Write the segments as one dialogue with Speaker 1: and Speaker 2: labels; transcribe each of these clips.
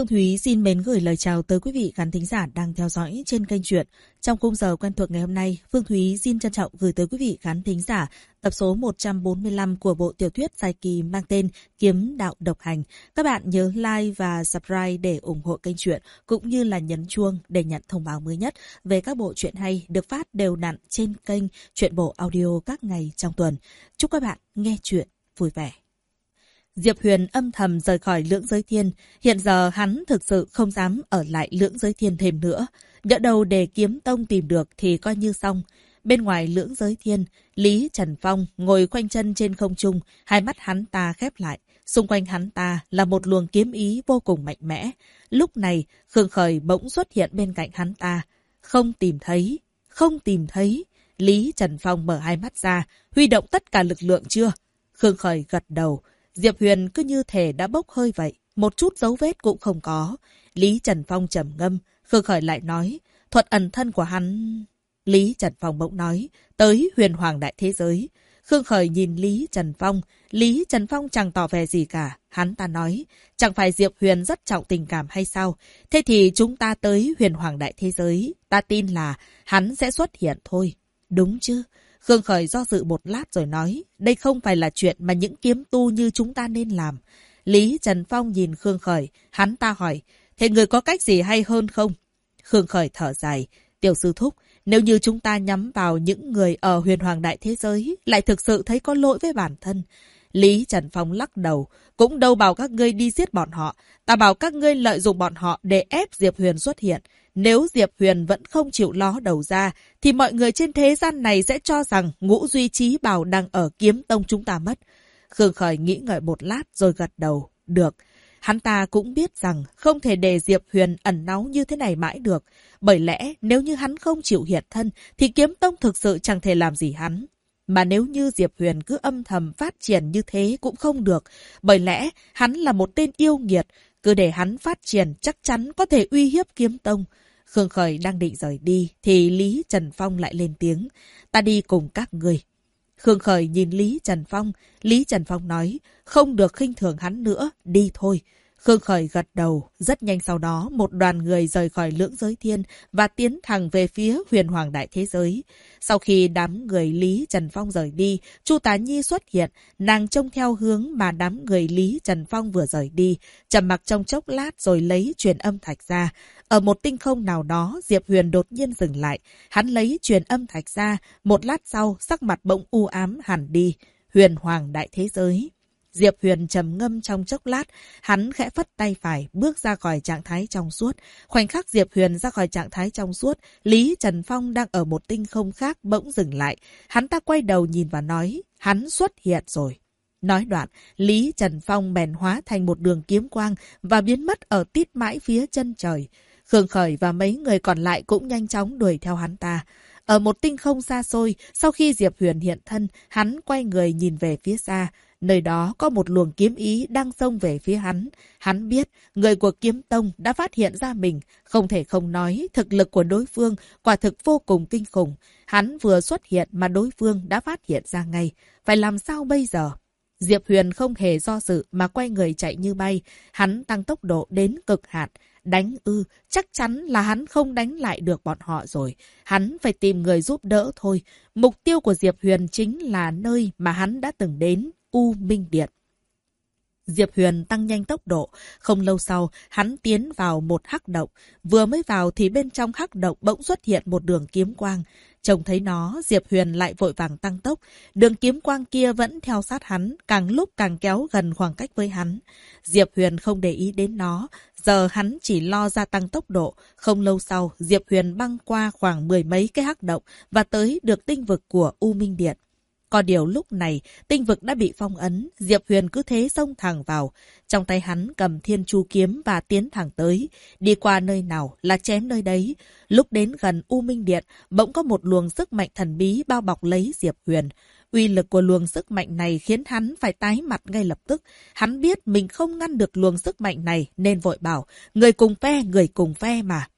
Speaker 1: Phương Thúy xin mến gửi lời chào tới quý vị khán thính giả đang theo dõi trên kênh truyện. Trong khung giờ quen thuộc ngày hôm nay, Phương Thúy xin trân trọng gửi tới quý vị khán thính giả tập số 145 của bộ tiểu thuyết dài kỳ mang tên Kiếm Đạo Độc Hành. Các bạn nhớ like và subscribe để ủng hộ kênh truyện, cũng như là nhấn chuông để nhận thông báo mới nhất về các bộ truyện hay được phát đều đặn trên kênh Truyện Bộ Audio các ngày trong tuần. Chúc các bạn nghe truyện vui vẻ. Diệp Huyền âm thầm rời khỏi Lưỡng Giới Thiên. Hiện giờ hắn thực sự không dám ở lại Lưỡng Giới Thiên thêm nữa. Nhỡ đầu để Kiếm Tông tìm được thì coi như xong. Bên ngoài Lưỡng Giới Thiên, Lý Trần Phong ngồi khoanh chân trên không trung, hai mắt hắn ta khép lại. Xung quanh hắn ta là một luồng kiếm ý vô cùng mạnh mẽ. Lúc này, Khương Khởi bỗng xuất hiện bên cạnh hắn ta. Không tìm thấy, không tìm thấy. Lý Trần Phong mở hai mắt ra, huy động tất cả lực lượng chưa? Khương Khởi gật đầu. Diệp Huyền cứ như thể đã bốc hơi vậy, một chút dấu vết cũng không có. Lý Trần Phong trầm ngâm, Khương Khởi lại nói, thuật ẩn thân của hắn... Lý Trần Phong bỗng nói, tới huyền hoàng đại thế giới. Khương Khởi nhìn Lý Trần Phong chẳng tỏ vẻ gì cả. Hắn ta nói, chẳng phải Diệp Huyền rất trọng tình cảm hay sao? Thế thì chúng ta tới huyền hoàng đại thế giới, ta tin là hắn sẽ xuất hiện thôi. Đúng chứ? Khương Khởi do dự một lát rồi nói, đây không phải là chuyện mà những kiếm tu như chúng ta nên làm. Lý Trần Phong nhìn Khương Khởi, hắn ta hỏi, thế người có cách gì hay hơn không? Khương Khởi thở dài, tiểu sư thúc, nếu như chúng ta nhắm vào những người ở huyền hoàng đại thế giới, lại thực sự thấy có lỗi với bản thân. Lý Trần Phong lắc đầu, cũng đâu bảo các ngươi đi giết bọn họ, ta bảo các ngươi lợi dụng bọn họ để ép Diệp Huyền xuất hiện. Nếu Diệp Huyền vẫn không chịu ló đầu ra, thì mọi người trên thế gian này sẽ cho rằng Ngũ Duy Trí Bảo đang ở Kiếm Tông chúng ta mất. Khương Khởi nghĩ ngợi một lát rồi gật đầu. Được. Hắn ta cũng biết rằng không thể để Diệp Huyền ẩn náu như thế này mãi được. Bởi lẽ nếu như hắn không chịu hiện thân, thì Kiếm Tông thực sự chẳng thể làm gì hắn. Mà nếu như Diệp Huyền cứ âm thầm phát triển như thế cũng không được. Bởi lẽ hắn là một tên yêu nghiệt. Cứ để hắn phát triển chắc chắn có thể uy hiếp Kiếm Tông. Khương Khởi đang định rời đi thì Lý Trần Phong lại lên tiếng. Ta đi cùng các người. Khương Khởi nhìn Lý Trần Phong nói, không được khinh thường hắn nữa, đi thôi. Khương Khởi gật đầu, rất nhanh sau đó một đoàn người rời khỏi Lưỡng Giới Thiên và tiến thẳng về phía huyền hoàng đại thế giới. Sau khi đám người Lý Trần Phong rời đi, Chu Tá Nhi xuất hiện, nàng trông theo hướng mà đám người Lý Trần Phong vừa rời đi, trầm mặc trong chốc lát rồi lấy truyền âm thạch ra. Ở một tinh không nào đó, Diệp Huyền đột nhiên dừng lại, hắn lấy truyền âm thạch ra, một lát sau sắc mặt bỗng u ám hẳn đi. Huyền hoàng đại thế giới. Diệp Huyền trầm ngâm trong chốc lát, hắn khẽ phất tay phải, bước ra khỏi trạng thái trong suốt. Khoảnh khắc Diệp Huyền ra khỏi trạng thái trong suốt, Lý Trần Phong đang ở một tinh không khác bỗng dừng lại. Hắn ta quay đầu nhìn và nói, hắn xuất hiện rồi. Nói đoạn, Lý Trần Phong bèn hóa thành một đường kiếm quang và biến mất ở tít mãi phía chân trời. Khương Khởi và mấy người còn lại cũng nhanh chóng đuổi theo hắn ta. Ở một tinh không xa xôi, sau khi Diệp Huyền hiện thân, hắn quay người nhìn về phía xa. Nơi đó có một luồng kiếm ý đang xông về phía hắn. Hắn biết người của Kiếm Tông đã phát hiện ra mình. Không thể không nói, thực lực của đối phương quả thực vô cùng kinh khủng. Hắn vừa xuất hiện mà đối phương đã phát hiện ra ngay. Phải làm sao bây giờ? Diệp Huyền không hề do dự mà quay người chạy như bay. Hắn tăng tốc độ đến cực hạn. Đánh ư, chắc chắn là hắn không đánh lại được bọn họ rồi. Hắn phải tìm người giúp đỡ thôi. Mục tiêu của Diệp Huyền chính là nơi mà hắn đã từng đến, U Minh Điện. Diệp Huyền tăng nhanh tốc độ. Không lâu sau, hắn tiến vào một hắc động. Vừa mới vào thì bên trong hắc động bỗng xuất hiện một đường kiếm quang. Trông thấy nó, Diệp Huyền lại vội vàng tăng tốc. Đường kiếm quang kia vẫn theo sát hắn, càng lúc càng kéo gần khoảng cách với hắn. Diệp Huyền không để ý đến nó. Giờ hắn chỉ lo gia tăng tốc độ. Không lâu sau, Diệp Huyền băng qua khoảng 10 mấy cái hắc động và tới được tinh vực của U Minh Điện. Có điều lúc này, tinh vực đã bị phong ấn, Diệp Huyền cứ thế xông thẳng vào. Trong tay hắn cầm Thiên Chu kiếm và tiến thẳng tới. Đi qua nơi nào là chém nơi đấy. Lúc đến gần U Minh Điện, bỗng có một luồng sức mạnh thần bí bao bọc lấy Diệp Huyền. Uy lực của luồng sức mạnh này khiến hắn phải tái mặt ngay lập tức. Hắn biết mình không ngăn được luồng sức mạnh này nên vội bảo, người cùng phe mà.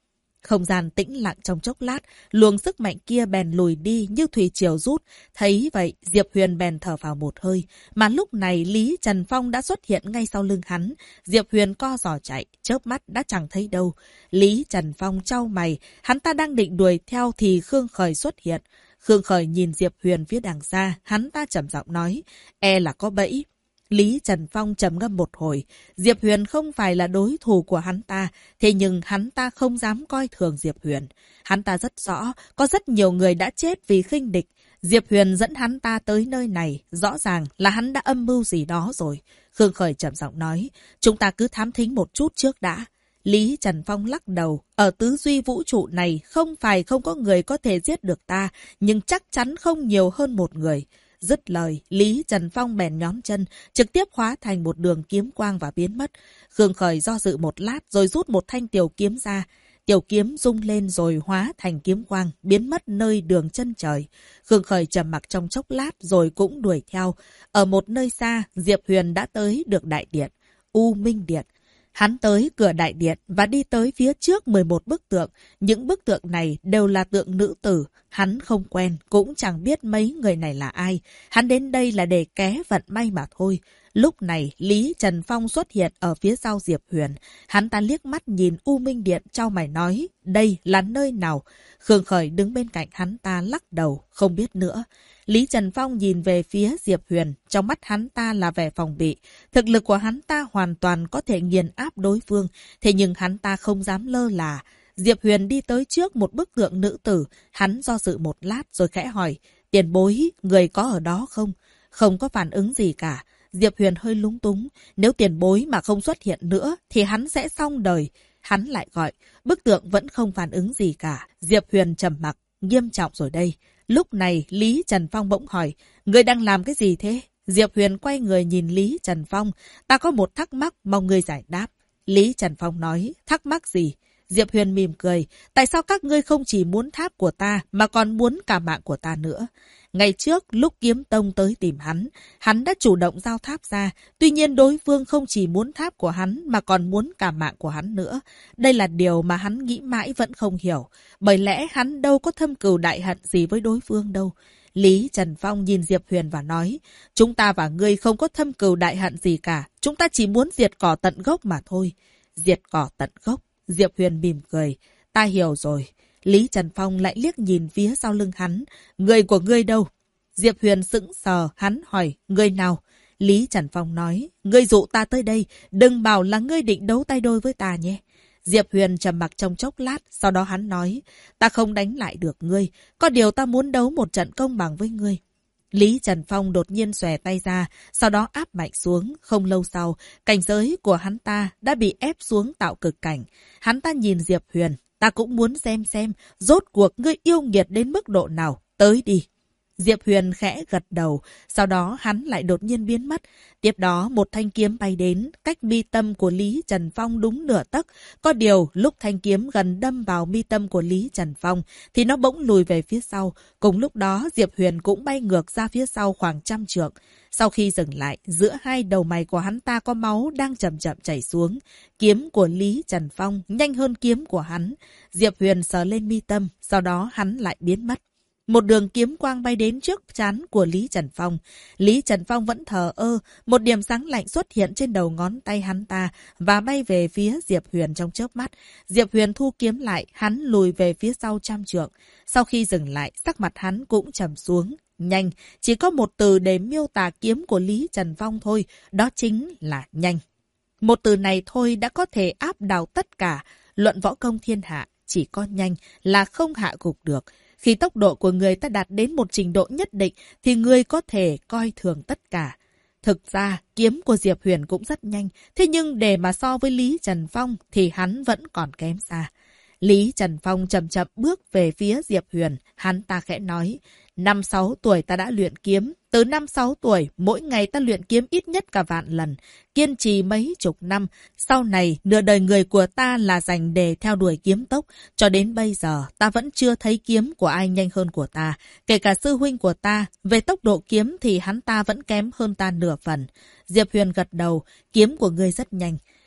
Speaker 1: Không gian tĩnh lặng trong chốc lát, luồng sức mạnh kia bèn lùi đi như thủy triều rút. Thấy vậy, Diệp Huyền bèn thở vào một hơi. Mà lúc này Lý Trần Phong đã xuất hiện ngay sau lưng hắn. Diệp Huyền co giò chạy, chớp mắt đã chẳng thấy đâu. Lý Trần Phong chau mày, hắn ta đang định đuổi theo thì Khương Khởi xuất hiện. Khương Khởi nhìn Diệp Huyền phía đằng xa, hắn ta trầm giọng nói, e là có bẫy. Lý Trần Phong trầm ngâm một hồi, Diệp Huyền không phải là đối thủ của hắn ta, thế nhưng hắn ta không dám coi thường Diệp Huyền. Hắn ta rất rõ, có rất nhiều người đã chết vì khinh địch. Diệp Huyền dẫn hắn ta tới nơi này, rõ ràng là hắn đã âm mưu gì đó rồi. Khương Khởi trầm giọng nói, chúng ta cứ thám thính một chút trước đã. Lý Trần Phong lắc đầu, ở tứ duy vũ trụ này không phải không có người có thể giết được ta, nhưng chắc chắn không nhiều hơn một người. Dứt lời, Lý Trần Phong bèn nhón chân, trực tiếp hóa thành một đường kiếm quang và biến mất. Khương Khởi do dự một lát rồi rút một thanh tiểu kiếm ra. Tiểu kiếm rung lên rồi hóa thành kiếm quang, biến mất nơi đường chân trời. Khương Khởi trầm mặc trong chốc lát rồi cũng đuổi theo. Ở một nơi xa, Diệp Huyền đã tới được đại điện, U Minh Điện. Hắn tới cửa đại điện và đi tới phía trước 11 bức tượng. Những bức tượng này đều là tượng nữ tử. Hắn không quen, cũng chẳng biết mấy người này là ai. Hắn đến đây là để ké vận may mà thôi. Lúc này, Lý Trần Phong xuất hiện ở phía sau Diệp Huyền. Hắn ta liếc mắt nhìn U Minh Điện chau mày nói, đây là nơi nào? Khương Khởi đứng bên cạnh hắn ta lắc đầu, không biết nữa. Lý Trần Phong nhìn về phía Diệp Huyền, trong mắt hắn ta là vẻ phòng bị. Thực lực của hắn ta hoàn toàn có thể nghiền áp đối phương, thế nhưng hắn ta không dám lơ là. Diệp Huyền đi tới trước một bức tượng nữ tử, hắn do dự một lát rồi khẽ hỏi, tiền bối, người có ở đó không? Không có phản ứng gì cả. Diệp Huyền hơi lúng túng, nếu tiền bối mà không xuất hiện nữa thì hắn sẽ xong đời. Hắn lại gọi, bức tượng vẫn không phản ứng gì cả. Diệp Huyền trầm mặc, nghiêm trọng rồi đây. Lúc này Lý Trần Phong bỗng hỏi, người đang làm cái gì thế? Diệp Huyền quay người nhìn Lý Trần Phong, ta có một thắc mắc mong ngươi giải đáp. Lý Trần Phong nói, thắc mắc gì? Diệp Huyền mỉm cười, tại sao các ngươi không chỉ muốn tháp của ta mà còn muốn cả mạng của ta nữa? Ngày trước, lúc Kiếm Tông tới tìm hắn đã chủ động giao tháp ra. Tuy nhiên đối phương không chỉ muốn tháp của hắn mà còn muốn cả mạng của hắn nữa. Đây là điều mà hắn nghĩ mãi vẫn không hiểu. Bởi lẽ hắn đâu có thâm cừu đại hận gì với đối phương đâu. Lý Trần Phong nhìn Diệp Huyền và nói, chúng ta và ngươi không có thâm cừu đại hận gì cả. Chúng ta chỉ muốn diệt cỏ tận gốc mà thôi. Diệt cỏ tận gốc. Diệp Huyền mỉm cười. Ta hiểu rồi. Lý Trần Phong lại liếc nhìn phía sau lưng hắn. Người của ngươi đâu? Diệp Huyền sững sờ, hắn hỏi, người nào? Lý Trần Phong nói, ngươi dụ ta tới đây, đừng bảo là ngươi định đấu tay đôi với ta nhé. Diệp Huyền trầm mặc trong chốc lát, sau đó hắn nói, ta không đánh lại được ngươi, có điều ta muốn đấu một trận công bằng với ngươi. Lý Trần Phong đột nhiên xòe tay ra, sau đó áp mạnh xuống. Không lâu sau, cảnh giới của hắn ta đã bị ép xuống tạo cực cảnh. Hắn ta nhìn Diệp Huyền, ta cũng muốn xem, rốt cuộc ngươi yêu nghiệt đến mức độ nào, tới đi. Diệp Huyền khẽ gật đầu, sau đó hắn lại đột nhiên biến mất. Tiếp đó một thanh kiếm bay đến, cách mi tâm của Lý Trần Phong đúng nửa tấc. Có điều, lúc thanh kiếm gần đâm vào mi tâm của Lý Trần Phong, thì nó bỗng lùi về phía sau. Cùng lúc đó, Diệp Huyền cũng bay ngược ra phía sau khoảng 100 trượng. Sau khi dừng lại, giữa hai đầu mày của hắn ta có máu đang chậm chậm chảy xuống. Kiếm của Lý Trần Phong nhanh hơn kiếm của hắn. Diệp Huyền sờ lên mi tâm, sau đó hắn lại biến mất. Một đường kiếm quang bay đến trước trán của Lý Trần Phong. Lý Trần Phong vẫn thờ ơ, một điểm sáng lạnh xuất hiện trên đầu ngón tay hắn ta và bay về phía Diệp Huyền trong chớp mắt. Diệp Huyền thu kiếm lại, hắn lùi về phía sau 100 trượng. Sau khi dừng lại, sắc mặt hắn cũng trầm xuống. Nhanh, chỉ có một từ để miêu tả kiếm của Lý Trần Phong thôi, đó chính là nhanh. Một từ này thôi đã có thể áp đảo tất cả. Luận võ công thiên hạ, chỉ có nhanh là không hạ gục được. Khi tốc độ của người ta đạt đến một trình độ nhất định thì người có thể coi thường tất cả. Thực ra, kiếm của Diệp Huyền cũng rất nhanh, thế nhưng để mà so với Lý Trần Phong thì hắn vẫn còn kém xa. Lý Trần Phong chậm chậm bước về phía Diệp Huyền, hắn ta khẽ nói, 5-6 tuổi ta đã luyện kiếm, từ 5-6 tuổi mỗi ngày ta luyện kiếm ít nhất cả vạn lần, kiên trì mấy chục năm, sau này nửa đời người của ta là dành để theo đuổi kiếm tốc, cho đến bây giờ ta vẫn chưa thấy kiếm của ai nhanh hơn của ta, kể cả sư huynh của ta, về tốc độ kiếm thì hắn ta vẫn kém hơn ta nửa phần. Diệp Huyền gật đầu, kiếm của ngươi rất nhanh.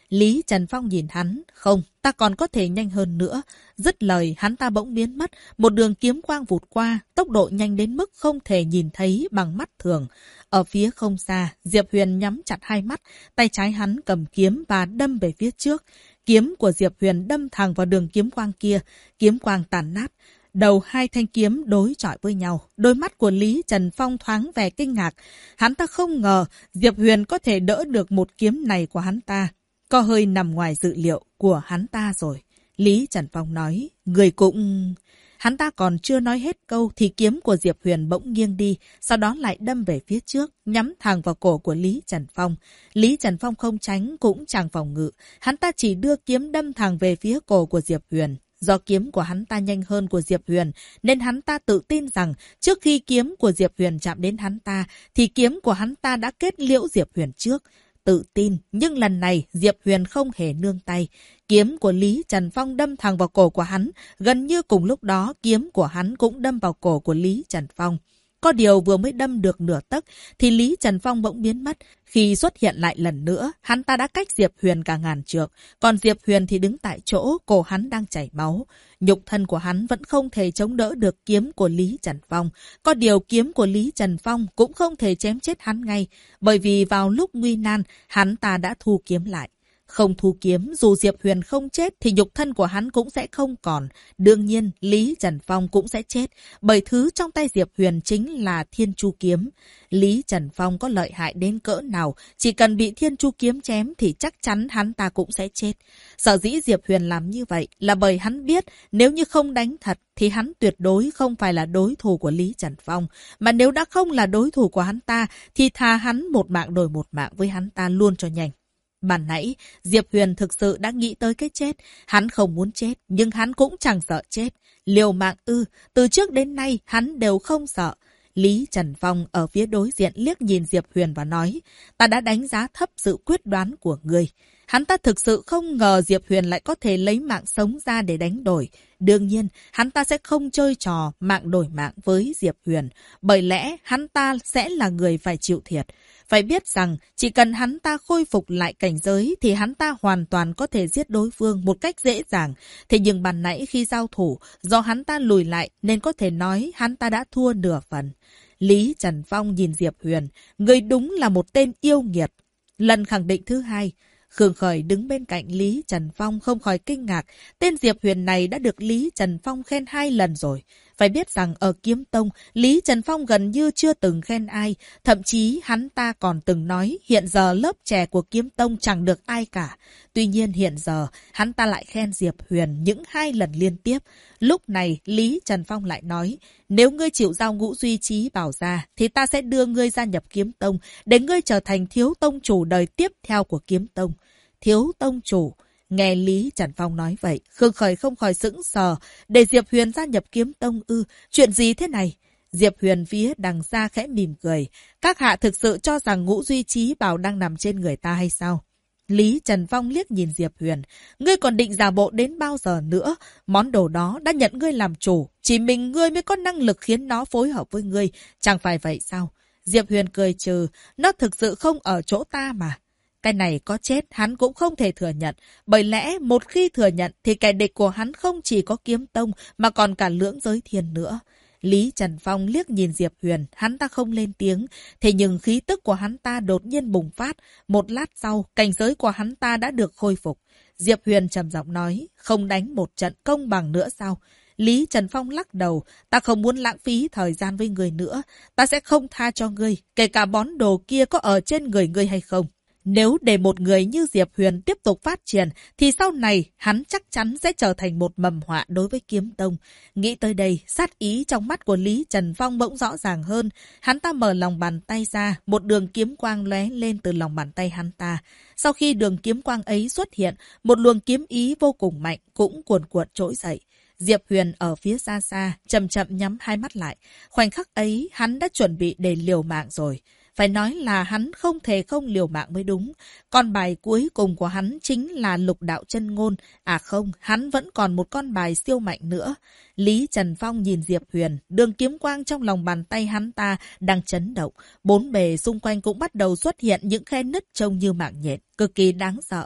Speaker 1: Lý Trần Phong nhìn hắn, không, ta còn có thể nhanh hơn nữa. Dứt lời, hắn ta bỗng biến mất, một đường kiếm quang vụt qua, tốc độ nhanh đến mức không thể nhìn thấy bằng mắt thường. Ở phía không xa, Diệp Huyền nhắm chặt hai mắt, tay trái hắn cầm kiếm và đâm về phía trước. Kiếm của Diệp Huyền đâm thẳng vào đường kiếm quang kia, kiếm quang tàn nát. Đầu hai thanh kiếm đối chọi với nhau, đôi mắt của Lý Trần Phong thoáng vẻ kinh ngạc. Hắn ta không ngờ Diệp Huyền có thể đỡ được một kiếm này của hắn ta. Có hơi nằm ngoài dự liệu của hắn ta rồi. Lý Trần Phong nói, người cũng... Hắn ta còn chưa nói hết câu thì kiếm của Diệp Huyền bỗng nghiêng đi, sau đó lại đâm về phía trước, nhắm thẳng vào cổ của Lý Trần Phong. Lý Trần Phong không tránh cũng chẳng phòng ngự, hắn ta chỉ đưa kiếm đâm thẳng về phía cổ của Diệp Huyền. Do kiếm của hắn ta nhanh hơn của Diệp Huyền, nên hắn ta tự tin rằng trước khi kiếm của Diệp Huyền chạm đến hắn ta, thì kiếm của hắn ta đã kết liễu Diệp Huyền trước. Tự tin, nhưng lần này Diệp Huyền không hề nương tay. Kiếm của Lý Trần Phong đâm thẳng vào cổ của hắn, gần như cùng lúc đó kiếm của hắn cũng đâm vào cổ của Lý Trần Phong. Có điều vừa mới đâm được nửa tấc thì Lý Trần Phong bỗng biến mất. Khi xuất hiện lại lần nữa, hắn ta đã cách Diệp Huyền cả ngàn trượng, còn Diệp Huyền thì đứng tại chỗ, cổ hắn đang chảy máu. Nhục thân của hắn vẫn không thể chống đỡ được kiếm của Lý Trần Phong. Có điều kiếm của Lý Trần Phong cũng không thể chém chết hắn ngay, bởi vì vào lúc nguy nan, hắn ta đã thu kiếm lại. Không thu kiếm, dù Diệp Huyền không chết thì nhục thân của hắn cũng sẽ không còn. Đương nhiên, Lý Trần Phong cũng sẽ chết, bởi thứ trong tay Diệp Huyền chính là Thiên Chu Kiếm. Lý Trần Phong có lợi hại đến cỡ nào, chỉ cần bị Thiên Chu Kiếm chém thì chắc chắn hắn ta cũng sẽ chết. Sở dĩ Diệp Huyền làm như vậy là bởi hắn biết nếu như không đánh thật thì hắn tuyệt đối không phải là đối thủ của Lý Trần Phong. Mà nếu đã không là đối thủ của hắn ta thì thà hắn một mạng đổi một mạng với hắn ta luôn cho nhanh. Ban nãy, Diệp Huyền thực sự đã nghĩ tới cái chết. Hắn không muốn chết, nhưng hắn cũng chẳng sợ chết. Liều mạng ư, từ trước đến nay hắn đều không sợ. Lý Trần Phong ở phía đối diện liếc nhìn Diệp Huyền và nói, ta đã đánh giá thấp sự quyết đoán của ngươi. Hắn ta thực sự không ngờ Diệp Huyền lại có thể lấy mạng sống ra để đánh đổi. Đương nhiên, hắn ta sẽ không chơi trò mạng đổi mạng với Diệp Huyền, bởi lẽ hắn ta sẽ là người phải chịu thiệt. Phải biết rằng, chỉ cần hắn ta khôi phục lại cảnh giới thì hắn ta hoàn toàn có thể giết đối phương một cách dễ dàng. Thế nhưng ban nãy khi giao thủ, do hắn ta lùi lại nên có thể nói hắn ta đã thua nửa phần. Lý Trần Phong nhìn Diệp Huyền, người đúng là một tên yêu nghiệt. Lần khẳng định thứ hai, Khương Khởi đứng bên cạnh Lý Trần Phong không khỏi kinh ngạc. Tên Diệp Huyền này đã được Lý Trần Phong khen 2 lần rồi. Phải biết rằng ở Kiếm Tông, Lý Trần Phong gần như chưa từng khen ai. Thậm chí hắn ta còn từng nói hiện giờ lớp trẻ của Kiếm Tông chẳng được ai cả. Tuy nhiên hiện giờ, hắn ta lại khen Diệp Huyền những 2 lần liên tiếp. Lúc này, Lý Trần Phong lại nói, nếu ngươi chịu giao Ngũ Duy Trí bảo ra, thì ta sẽ đưa ngươi gia nhập Kiếm Tông, để ngươi trở thành thiếu tông chủ đời tiếp theo của Kiếm Tông. Thiếu tông chủ. Nghe Lý Trần Phong nói vậy, Khương Khởi không khỏi sững sờ. Để Diệp Huyền gia nhập Kiếm Tông ư? Chuyện gì thế này? Diệp Huyền phía đằng xa khẽ mỉm cười. Các hạ thực sự cho rằng Ngũ Duy Trí bảo đang nằm trên người ta hay sao? Lý Trần Phong liếc nhìn Diệp Huyền. Ngươi còn định giả bộ đến bao giờ nữa? Món đồ đó đã nhận ngươi làm chủ. Chỉ mình ngươi mới có năng lực khiến nó phối hợp với ngươi. Chẳng phải vậy sao? Diệp Huyền cười trừ. Nó thực sự không ở chỗ ta mà. Cái này có chết hắn cũng không thể thừa nhận. Bởi lẽ một khi thừa nhận thì kẻ địch của hắn không chỉ có Kiếm Tông mà còn cả Lưỡng Giới Thiên nữa. Lý Trần Phong liếc nhìn Diệp Huyền, hắn ta không lên tiếng. Thế nhưng khí tức của hắn ta đột nhiên bùng phát. Một lát sau, cảnh giới của hắn ta đã được khôi phục. Diệp Huyền trầm giọng nói, không đánh một trận công bằng nữa sao? Lý Trần Phong lắc đầu, ta không muốn lãng phí thời gian với người nữa. Ta sẽ không tha cho ngươi, kể cả món đồ kia có ở trên người ngươi hay không. Nếu để một người như Diệp Huyền tiếp tục phát triển, thì sau này hắn chắc chắn sẽ trở thành một mầm họa đối với Kiếm Tông. Nghĩ tới đây, sát ý trong mắt của Lý Trần Phong bỗng rõ ràng hơn. Hắn ta mở lòng bàn tay ra, một đường kiếm quang lóe lên từ lòng bàn tay hắn ta. Sau khi đường kiếm quang ấy xuất hiện, một luồng kiếm ý vô cùng mạnh cũng cuồn cuộn trỗi dậy. Diệp Huyền ở phía xa xa, chậm chậm nhắm hai mắt lại. Khoảnh khắc ấy, hắn đã chuẩn bị để liều mạng rồi. Phải nói là hắn không thể không liều mạng mới đúng. Con bài cuối cùng của hắn chính là Lục Đạo Chân Ngôn. À không, hắn vẫn còn một con bài siêu mạnh nữa. Lý Trần Phong nhìn Diệp Huyền, đường kiếm quang trong lòng bàn tay hắn ta đang chấn động. Bốn bề xung quanh cũng bắt đầu xuất hiện những khe nứt trông như mạng nhện, cực kỳ đáng sợ.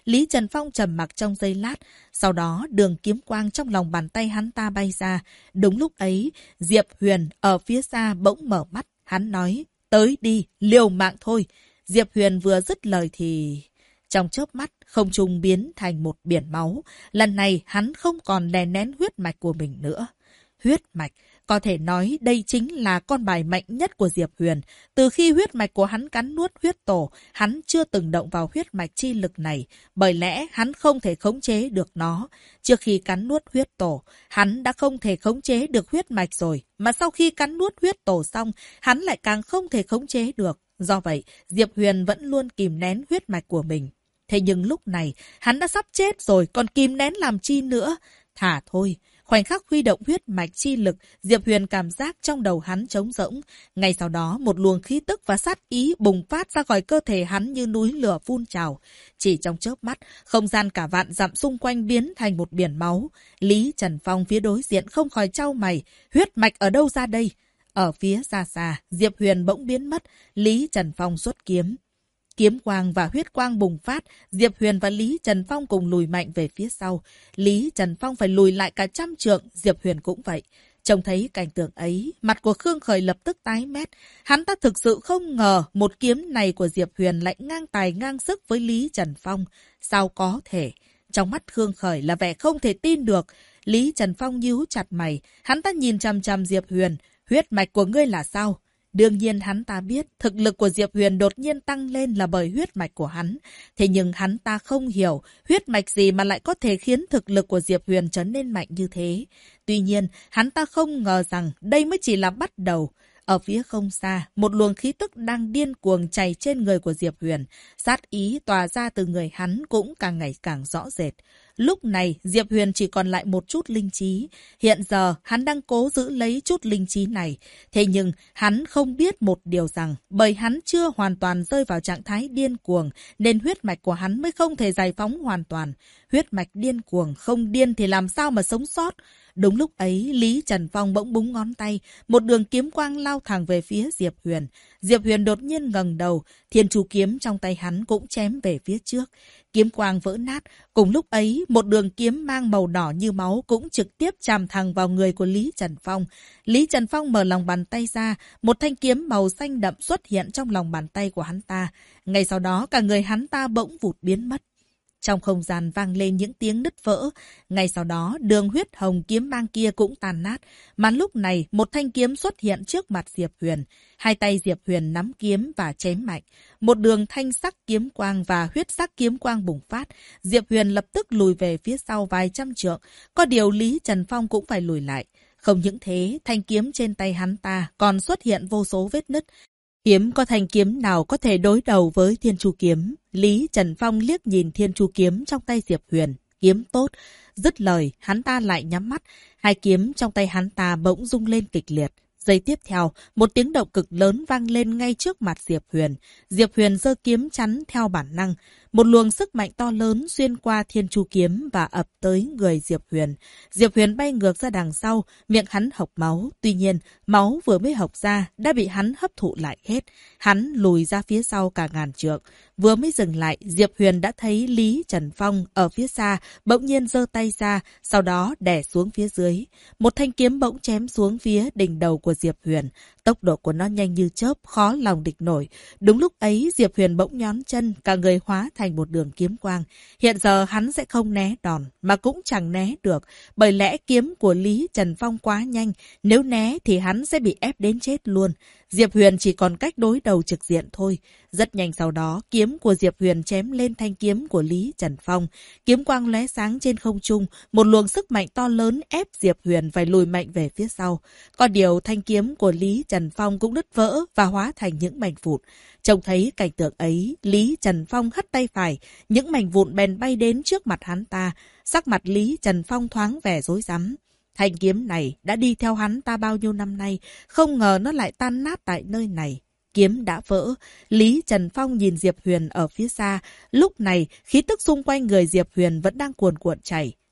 Speaker 1: Lý Trần Phong trầm mặc trong giây lát. Sau đó đường kiếm quang trong lòng bàn tay hắn ta bay ra. Đúng lúc ấy, Diệp Huyền ở phía xa bỗng mở mắt. Hắn nói, tới đi, liều mạng thôi. Diệp Huyền vừa dứt lời thì... Trong chớp mắt, không trung biến thành một biển máu. Lần này hắn không còn đè nén huyết mạch của mình nữa. Huyết mạch, có thể nói đây chính là con bài mạnh nhất của Diệp Huyền. Từ khi huyết mạch của hắn cắn nuốt huyết tổ, hắn chưa từng động vào huyết mạch chi lực này, bởi lẽ hắn không thể khống chế được nó. Trước khi cắn nuốt huyết tổ, hắn đã không thể khống chế được huyết mạch rồi, mà sau khi cắn nuốt huyết tổ xong, hắn lại càng không thể khống chế được. Do vậy, Diệp Huyền vẫn luôn kìm nén huyết mạch của mình. Thế nhưng lúc này, hắn đã sắp chết rồi, còn kìm nén làm chi nữa? Thả thôi. Khoảnh khắc huy động huyết mạch chi lực, Diệp Huyền cảm giác trong đầu hắn trống rỗng. Ngay sau đó, một luồng khí tức và sát ý bùng phát ra khỏi cơ thể hắn như núi lửa phun trào. Chỉ trong chớp mắt, không gian cả vạn dặm xung quanh biến thành một biển máu. Lý Trần Phong phía đối diện không khỏi chau mày. Huyết mạch ở đâu ra đây? Ở phía xa xa, Diệp Huyền bỗng biến mất. Lý Trần Phong xuất kiếm. Kiếm quang và huyết quang bùng phát, Diệp Huyền và Lý Trần Phong cùng lùi mạnh về phía sau. Lý Trần Phong phải lùi lại cả 100 trượng, Diệp Huyền cũng vậy. Trông thấy cảnh tượng ấy, mặt của Khương Khởi lập tức tái mét. Hắn ta thực sự không ngờ một kiếm này của Diệp Huyền lại ngang tài ngang sức với Lý Trần Phong. Sao có thể? Trong mắt Khương Khởi là vẻ không thể tin được. Lý Trần Phong nhíu chặt mày, hắn ta nhìn chằm chằm Diệp Huyền. Huyết mạch của ngươi là sao? Đương nhiên hắn ta biết thực lực của Diệp Huyền đột nhiên tăng lên là bởi huyết mạch của hắn. Thế nhưng hắn ta không hiểu huyết mạch gì mà lại có thể khiến thực lực của Diệp Huyền trở nên mạnh như thế. Tuy nhiên, hắn ta không ngờ rằng đây mới chỉ là bắt đầu. Ở phía không xa, một luồng khí tức đang điên cuồng chảy trên người của Diệp Huyền. Sát ý tỏa ra từ người hắn cũng càng ngày càng rõ rệt. Lúc này, Diệp Huyền chỉ còn lại một chút linh trí. Hiện giờ, hắn đang cố giữ lấy chút linh trí này. Thế nhưng, hắn không biết một điều rằng, bởi hắn chưa hoàn toàn rơi vào trạng thái điên cuồng, nên huyết mạch của hắn mới không thể giải phóng hoàn toàn. Huyết mạch điên cuồng, không điên thì làm sao mà sống sót? Đúng lúc ấy, Lý Trần Phong bỗng búng ngón tay, một đường kiếm quang lao thẳng về phía Diệp Huyền. Diệp Huyền đột nhiên ngẩng đầu, thiên chu kiếm trong tay hắn cũng chém về phía trước. Kiếm quang vỡ nát, cùng lúc ấy, một đường kiếm mang màu đỏ như máu cũng trực tiếp chạm thẳng vào người của Lý Trần Phong. Lý Trần Phong mở lòng bàn tay ra, một thanh kiếm màu xanh đậm xuất hiện trong lòng bàn tay của hắn ta. Ngay sau đó, cả người hắn ta bỗng vụt biến mất. Trong không gian vang lên những tiếng nứt vỡ. Ngay sau đó, đường huyết hồng kiếm mang kia cũng tàn nát. Mà lúc này, một thanh kiếm xuất hiện trước mặt Diệp Huyền. Hai tay Diệp Huyền nắm kiếm và chém mạnh. Một đường thanh sắc kiếm quang và huyết sắc kiếm quang bùng phát. Diệp Huyền lập tức lùi về phía sau vài trăm trượng. Có điều Lý Trần Phong cũng phải lùi lại. Không những thế, thanh kiếm trên tay hắn ta còn xuất hiện vô số vết nứt. Hiếm có thanh kiếm nào có thể đối đầu với Thiên Chu kiếm. Lý Trần Phong liếc nhìn Thiên Chu kiếm trong tay Diệp Huyền. Kiếm tốt. Dứt lời, hắn ta lại nhắm mắt. Hai kiếm trong tay hắn ta bỗng rung lên kịch liệt. Giây tiếp theo, một tiếng động cực lớn vang lên ngay trước mặt Diệp Huyền. Diệp Huyền giơ kiếm chắn theo bản năng. Một luồng sức mạnh to lớn xuyên qua Thiên Chu kiếm và ập tới người Diệp Huyền. Diệp Huyền bay ngược ra đằng sau, miệng hắn hộc máu. Tuy nhiên, máu vừa mới hộc ra đã bị hắn hấp thụ lại hết. Hắn lùi ra phía sau cả ngàn trượng. Vừa mới dừng lại, Diệp Huyền đã thấy Lý Trần Phong ở phía xa, bỗng nhiên giơ tay ra, sau đó đè xuống phía dưới. Một thanh kiếm bỗng chém xuống phía đỉnh đầu của Diệp Huyền. Tốc độ của nó nhanh như chớp, khó lòng địch nổi. Đúng lúc ấy, Diệp Huyền bỗng nhón chân, cả người hóa thành một đường kiếm quang. Hiện giờ hắn sẽ không né đòn, mà cũng chẳng né được, bởi lẽ kiếm của Lý Trần Phong quá nhanh. Nếu né thì hắn sẽ bị ép đến chết luôn. Diệp Huyền chỉ còn cách đối đầu trực diện thôi. Rất nhanh sau đó, kiếm của Diệp Huyền chém lên thanh kiếm của Lý Trần Phong. Kiếm quang lóe sáng trên không trung, một luồng sức mạnh to lớn ép Diệp Huyền phải lùi mạnh về phía sau. Có điều thanh kiếm của Lý Trần Phong cũng đứt vỡ và hóa thành những mảnh vụn. Trông thấy cảnh tượng ấy, Lý Trần Phong hất tay phải, những mảnh vụn bèn bay đến trước mặt hắn ta. Sắc mặt Lý Trần Phong thoáng vẻ rối rắm. Thanh kiếm này đã đi theo hắn ta bao nhiêu năm nay, không ngờ nó lại tan nát tại nơi này. Kiếm đã vỡ, Lý Trần Phong nhìn Diệp Huyền ở phía xa. Lúc này, khí tức xung quanh người Diệp Huyền vẫn đang cuồn cuộn chảy.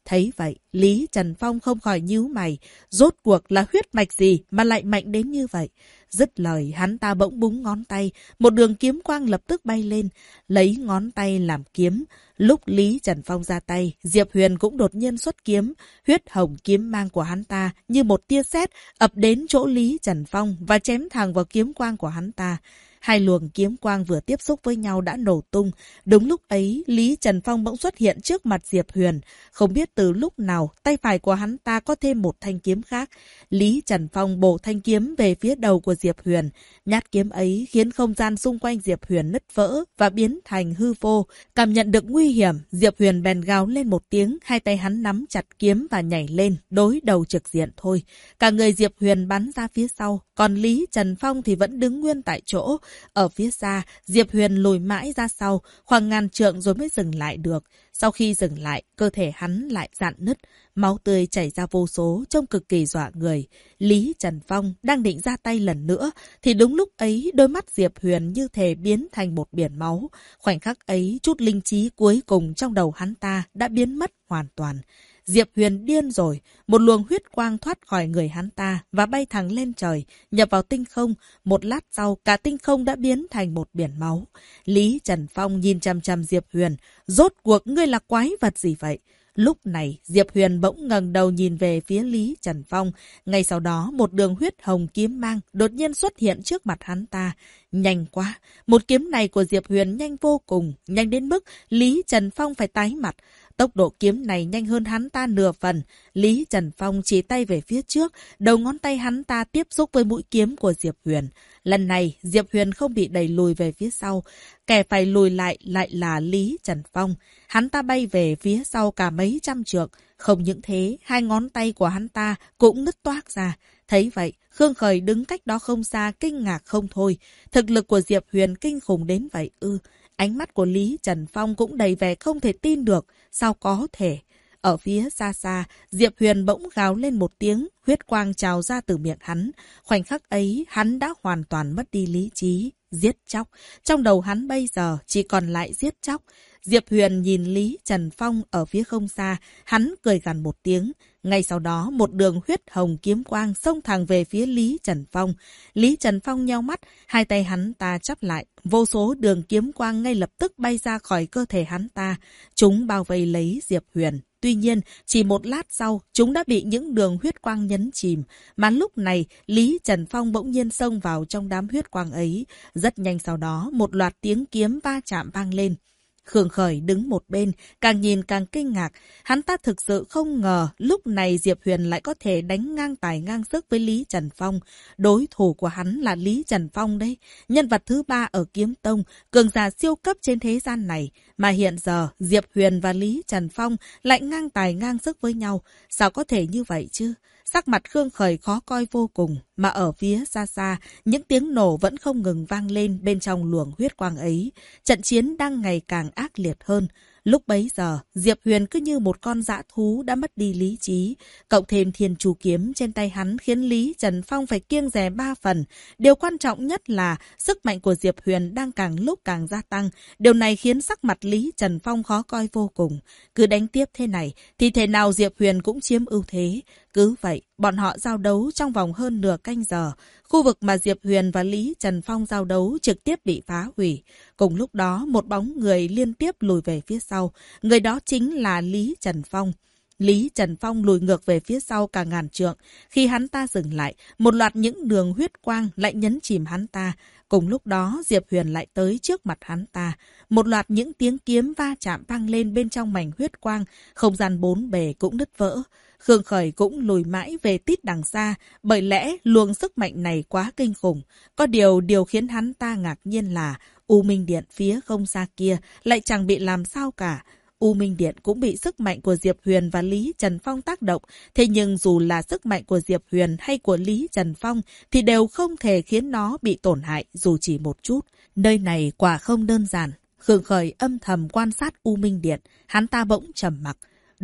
Speaker 1: Thấy vậy, Lý Trần Phong không khỏi nhíu mày. Rốt cuộc là huyết mạch gì mà lại mạnh đến như vậy? Dứt lời, hắn ta bỗng búng ngón tay. Một đường kiếm quang lập tức bay lên, lấy ngón tay làm kiếm. Lúc Lý Trần Phong ra tay, Diệp Huyền cũng đột nhiên xuất kiếm. Huyết hồng kiếm mang của hắn ta như một tia sét ập đến chỗ Lý Trần Phong và chém thẳng vào kiếm quang của hắn ta. Hai luồng kiếm quang vừa tiếp xúc với nhau đã nổ tung. Đúng lúc ấy, Lý Trần Phong bỗng xuất hiện trước mặt Diệp Huyền. Không biết từ lúc nào, tay phải của hắn ta có thêm một thanh kiếm khác. Lý Trần Phong bổ thanh kiếm về phía đầu của Diệp Huyền. Nhát kiếm ấy khiến không gian xung quanh Diệp Huyền nứt vỡ và biến thành hư vô. Cảm nhận được nguy hiểm, Diệp Huyền bèn gào lên một tiếng, hai tay hắn nắm chặt kiếm và nhảy lên, đối đầu trực diện thôi. Cả người Diệp Huyền bắn ra phía sau, còn Lý Trần Phong thì vẫn đứng nguyên tại chỗ. Ở phía xa, Diệp Huyền lùi mãi ra sau, khoảng ngàn trượng rồi mới dừng lại được. Sau khi dừng lại, cơ thể hắn lại rạn nứt, máu tươi chảy ra vô số, trông cực kỳ dọa người. Lý Trần Phong đang định ra tay lần nữa, thì đúng lúc ấy đôi mắt Diệp Huyền như thể biến thành một biển máu. Khoảnh khắc ấy, chút linh trí cuối cùng trong đầu hắn ta đã biến mất hoàn toàn. Diệp Huyền điên rồi, một luồng huyết quang thoát khỏi người hắn ta và bay thẳng lên trời, nhập vào tinh không. Một lát sau, cả tinh không đã biến thành một biển máu. Lý Trần Phong nhìn chằm chằm Diệp Huyền, rốt cuộc ngươi là quái vật gì vậy? Lúc này, Diệp Huyền bỗng ngẩng đầu nhìn về phía Lý Trần Phong. Ngay sau đó, một đường huyết hồng kiếm mang đột nhiên xuất hiện trước mặt hắn ta. Nhanh quá! Một kiếm này của Diệp Huyền nhanh vô cùng, nhanh đến mức Lý Trần Phong phải tái mặt. Tốc độ kiếm này nhanh hơn hắn ta nửa phần. Lý Trần Phong chỉ tay về phía trước, đầu ngón tay hắn ta tiếp xúc với mũi kiếm của Diệp Huyền. Lần này, Diệp Huyền không bị đẩy lùi về phía sau. Kẻ phải lùi lại là Lý Trần Phong. Hắn ta bay về phía sau cả mấy trăm trượng. Không những thế, hai ngón tay của hắn ta cũng nứt toác ra. Thấy vậy, Khương Khởi đứng cách đó không xa kinh ngạc không thôi. Thực lực của Diệp Huyền kinh khủng đến vậy ư? Ánh mắt của Lý Trần Phong cũng đầy vẻ không thể tin được. Sao có thể? Ở phía xa xa, Diệp Huyền bỗng gào lên một tiếng, huyết quang trào ra từ miệng hắn. Khoảnh khắc ấy, hắn đã hoàn toàn mất đi lý trí. Giết chóc. Trong đầu hắn bây giờ chỉ còn lại giết chóc. Diệp Huyền nhìn Lý Trần Phong ở phía không xa, hắn cười gằn một tiếng. Ngay sau đó, một đường huyết hồng kiếm quang xông thẳng về phía Lý Trần Phong. Lý Trần Phong nheo mắt, hai tay hắn ta chắp lại. Vô số đường kiếm quang ngay lập tức bay ra khỏi cơ thể hắn ta. Chúng bao vây lấy Diệp Huyền. Tuy nhiên, chỉ một lát sau, chúng đã bị những đường huyết quang nhấn chìm. Mà lúc này, Lý Trần Phong bỗng nhiên xông vào trong đám huyết quang ấy. Rất nhanh sau đó, một loạt tiếng kiếm va chạm vang lên. Khương Khởi đứng một bên, càng nhìn càng kinh ngạc. Hắn ta thực sự không ngờ lúc này Diệp Huyền lại có thể đánh ngang tài ngang sức với Lý Trần Phong. Đối thủ của hắn là Lý Trần Phong đấy. Nhân vật thứ 3 ở Kiếm Tông, cường giả siêu cấp trên thế gian này. Mà hiện giờ, Diệp Huyền và Lý Trần Phong lại ngang tài ngang sức với nhau. Sao có thể như vậy chứ? Sắc mặt Khương Khởi khó coi vô cùng, mà ở phía xa xa, những tiếng nổ vẫn không ngừng vang lên bên trong luồng huyết quang ấy. Trận chiến đang ngày càng ác liệt hơn. Lúc bấy giờ, Diệp Huyền cứ như một con dã thú đã mất đi lý trí. Cộng thêm thiên chu kiếm trên tay hắn khiến Lý Trần Phong phải kiêng dè 3 phần. Điều quan trọng nhất là sức mạnh của Diệp Huyền đang càng lúc càng gia tăng. Điều này khiến sắc mặt Lý Trần Phong khó coi vô cùng. Cứ đánh tiếp thế này thì thể nào Diệp Huyền cũng chiếm ưu thế. Cứ vậy, bọn họ giao đấu trong vòng hơn nửa canh giờ. Khu vực mà Diệp Huyền và Lý Trần Phong giao đấu trực tiếp bị phá hủy. Cùng lúc đó, một bóng người liên tiếp lùi về phía sau. Người đó chính là Lý Trần Phong. Lý Trần Phong lùi ngược về phía sau cả ngàn trượng. Khi hắn ta dừng lại, một loạt những đường huyết quang lại nhấn chìm hắn ta. Cùng lúc đó, Diệp Huyền lại tới trước mặt hắn ta. Một loạt những tiếng kiếm va chạm vang lên bên trong mảnh huyết quang. Không gian bốn bề cũng nứt vỡ. Khương Khởi cũng lùi mãi về tít đằng xa, bởi lẽ luồng sức mạnh này quá kinh khủng. Có điều khiến hắn ta ngạc nhiên là U Minh Điện phía không xa kia lại chẳng bị làm sao cả. U Minh Điện cũng bị sức mạnh của Diệp Huyền và Lý Trần Phong tác động. Thế nhưng dù là sức mạnh của Diệp Huyền hay của Lý Trần Phong thì đều không thể khiến nó bị tổn hại dù chỉ một chút. Nơi này quả không đơn giản. Khương Khởi âm thầm quan sát U Minh Điện, hắn ta bỗng trầm mặc.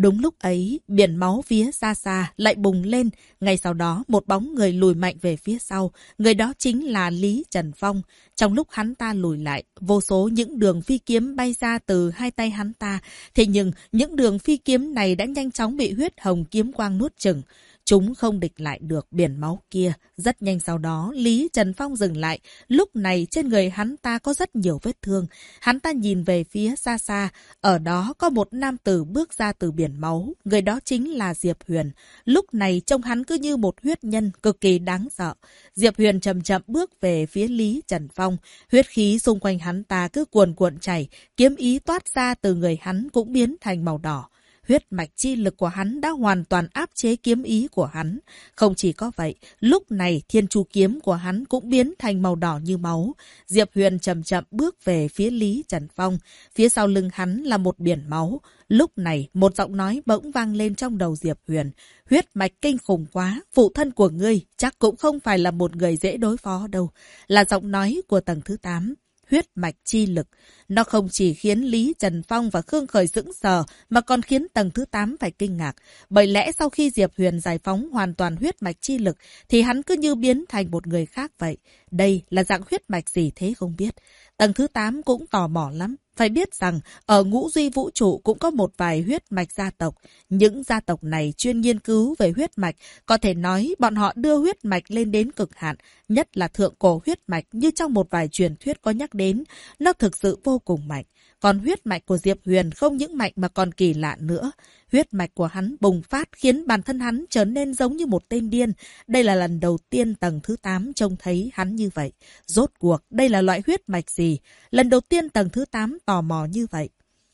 Speaker 1: Đúng lúc ấy, biển máu phía xa xa lại bùng lên. Ngay sau đó, một bóng người lùi mạnh về phía sau. Người đó chính là Lý Trần Phong. Trong lúc hắn ta lùi lại, vô số những đường phi kiếm bay ra từ hai tay hắn ta. Thế nhưng, những đường phi kiếm này đã nhanh chóng bị huyết hồng kiếm quang nuốt chửng. Chúng không địch lại được biển máu kia. Rất nhanh sau đó, Lý Trần Phong dừng lại. Lúc này trên người hắn ta có rất nhiều vết thương. Hắn ta nhìn về phía xa xa. Ở đó có một nam tử bước ra từ biển máu. Người đó chính là Diệp Huyền. Lúc này trông hắn cứ như một huyết nhân cực kỳ đáng sợ. Diệp Huyền chậm chậm bước về phía Lý Trần Phong. Huyết khí xung quanh hắn ta cứ cuồn cuộn chảy. Kiếm ý toát ra từ người hắn cũng biến thành màu đỏ. Huyết mạch chi lực của hắn đã hoàn toàn áp chế kiếm ý của hắn. Không chỉ có vậy, lúc này thiên chu kiếm của hắn cũng biến thành màu đỏ như máu. Diệp Huyền chậm chậm bước về phía Lý Trần Phong. Phía sau lưng hắn là một biển máu. Lúc này, một giọng nói bỗng vang lên trong đầu Diệp Huyền. Huyết mạch kinh khủng quá, phụ thân của ngươi chắc cũng không phải là một người dễ đối phó đâu. Là giọng nói của tầng thứ 8. Huyết mạch chi lực. Nó không chỉ khiến Lý Trần Phong và Khương Khởi sững sờ mà còn khiến tầng thứ 8 phải kinh ngạc. Bởi lẽ sau khi Diệp Huyền giải phóng hoàn toàn huyết mạch chi lực thì hắn cứ như biến thành một người khác vậy. Đây là dạng huyết mạch gì thế không biết. Tầng thứ 8 cũng tò mò lắm. Phải biết rằng ở Ngũ Duy Vũ Trụ cũng có một vài huyết mạch gia tộc. Những gia tộc này chuyên nghiên cứu về huyết mạch. Có thể nói bọn họ đưa huyết mạch lên đến cực hạn. Nhất là thượng cổ huyết mạch như trong một vài truyền thuyết có nhắc đến. Nó thực sự vô cùng mạnh. Còn huyết mạch của Diệp Huyền không những mạnh mà còn kỳ lạ nữa. Huyết mạch của hắn bùng phát khiến bản thân hắn trở nên giống như một tên điên. Đây là lần đầu tiên tầng thứ 8 trông thấy hắn như vậy. Rốt cuộc, đây là loại huyết mạch gì? Lần đầu tiên tầng thứ 8 tò mò như vậy.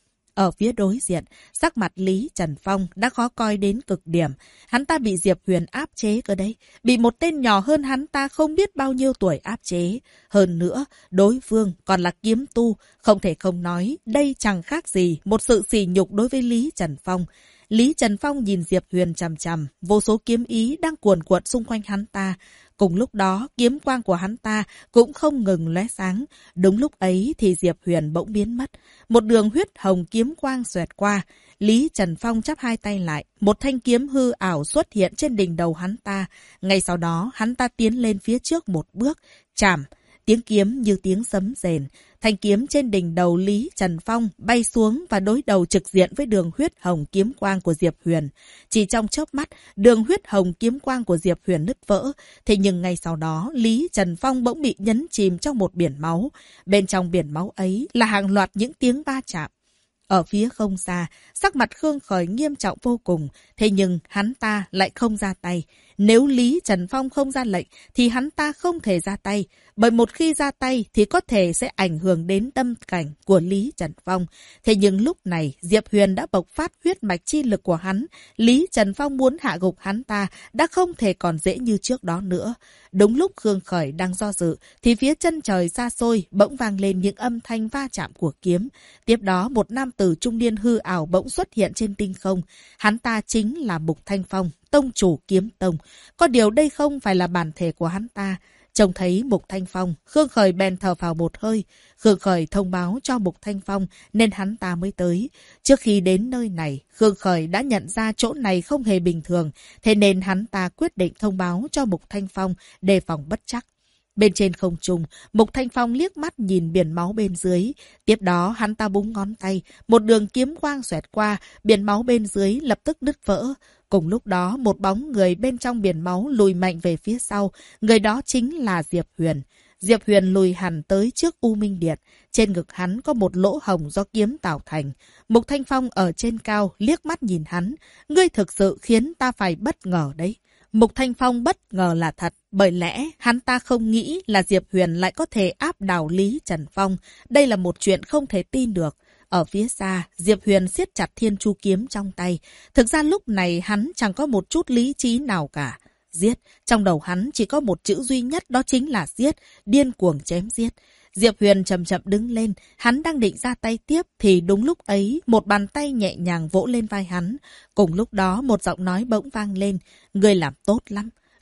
Speaker 1: Ở phía đối diện, sắc mặt Lý Trần Phong đã khó coi đến cực điểm. Hắn ta bị Diệp Huyền áp chế cơ đấy. Bị một tên nhỏ hơn hắn ta không biết bao nhiêu tuổi áp chế. Hơn nữa, đối phương còn là kiếm tu. Không thể không nói, đây chẳng khác gì một sự sỉ nhục đối với Lý Trần Phong. Lý Trần Phong nhìn Diệp Huyền chằm chằm, vô số kiếm ý đang cuồn cuộn xung quanh hắn ta. Cùng lúc đó, kiếm quang của hắn ta cũng không ngừng lóe sáng. Đúng lúc ấy thì Diệp Huyền bỗng biến mất. Một đường huyết hồng kiếm quang xoẹt qua. Lý Trần Phong chắp hai tay lại. Một thanh kiếm hư ảo xuất hiện trên đỉnh đầu hắn ta. Ngay sau đó, hắn ta tiến lên phía trước một bước, chạm. Tiếng kiếm như tiếng sấm rền. Thanh kiếm trên đỉnh đầu Lý Trần Phong bay xuống và đối đầu trực diện với đường huyết hồng kiếm quang của Diệp Huyền. Chỉ trong chớp mắt, đường huyết hồng kiếm quang của Diệp Huyền nứt vỡ. Thế nhưng ngay sau đó, Lý Trần Phong bỗng bị nhấn chìm trong một biển máu. Bên trong biển máu ấy là hàng loạt những tiếng va chạm. Ở phía không xa, sắc mặt Khương Khởi nghiêm trọng vô cùng. Thế nhưng hắn ta lại không ra tay. Nếu Lý Trần Phong không ra lệnh thì hắn ta không thể ra tay. Bởi một khi ra tay thì có thể sẽ ảnh hưởng đến tâm cảnh của Lý Trần Phong. Thế nhưng lúc này Diệp Huyền đã bộc phát huyết mạch chi lực của hắn. Lý Trần Phong muốn hạ gục hắn ta đã không thể còn dễ như trước đó nữa. Đúng lúc Khương Khởi đang do dự thì phía chân trời xa xôi bỗng vang lên những âm thanh va chạm của kiếm. Tiếp đó một nam tử trung niên hư ảo bỗng xuất hiện trên tinh không. Hắn ta chính là Mục Thanh Phong, tông chủ kiếm tông. Có điều đây không phải là bản thể của hắn ta. Trông thấy Mục Thanh Phong, Khương Khởi bèn thở phào một hơi. Khương Khởi thông báo cho Mục Thanh Phong nên hắn ta mới tới. Trước khi đến nơi này, Khương Khởi đã nhận ra chỗ này không hề bình thường. Thế nên hắn ta quyết định thông báo cho Mục Thanh Phong đề phòng bất trắc. Bên trên không trung, Mục Thanh Phong liếc mắt nhìn biển máu bên dưới. Tiếp đó hắn ta búng ngón tay, một đường kiếm quang xoẹt qua, biển máu bên dưới lập tức nứt vỡ. Cùng lúc đó, một bóng người bên trong biển máu lùi mạnh về phía sau. Người đó chính là Diệp Huyền. Diệp Huyền lùi hẳn tới trước U Minh Điện. Trên ngực hắn có một lỗ hổng do kiếm tạo thành. Mục Thanh Phong ở trên cao liếc mắt nhìn hắn. Ngươi thực sự khiến ta phải bất ngờ đấy. Mục Thanh Phong bất ngờ là thật, bởi lẽ hắn ta không nghĩ là Diệp Huyền lại có thể áp đảo Lý Trần Phong. Đây là một chuyện không thể tin được. Ở phía xa, Diệp Huyền siết chặt thiên chu kiếm trong tay. Thực ra lúc này hắn chẳng có một chút lý trí nào cả. Giết, trong đầu hắn chỉ có một chữ duy nhất, đó chính là giết, điên cuồng chém giết. Diệp Huyền chậm chậm đứng lên, hắn đang định ra tay tiếp thì đúng lúc ấy một bàn tay nhẹ nhàng vỗ lên vai hắn. Cùng lúc đó một giọng nói bỗng vang lên, ngươi làm tốt lắm.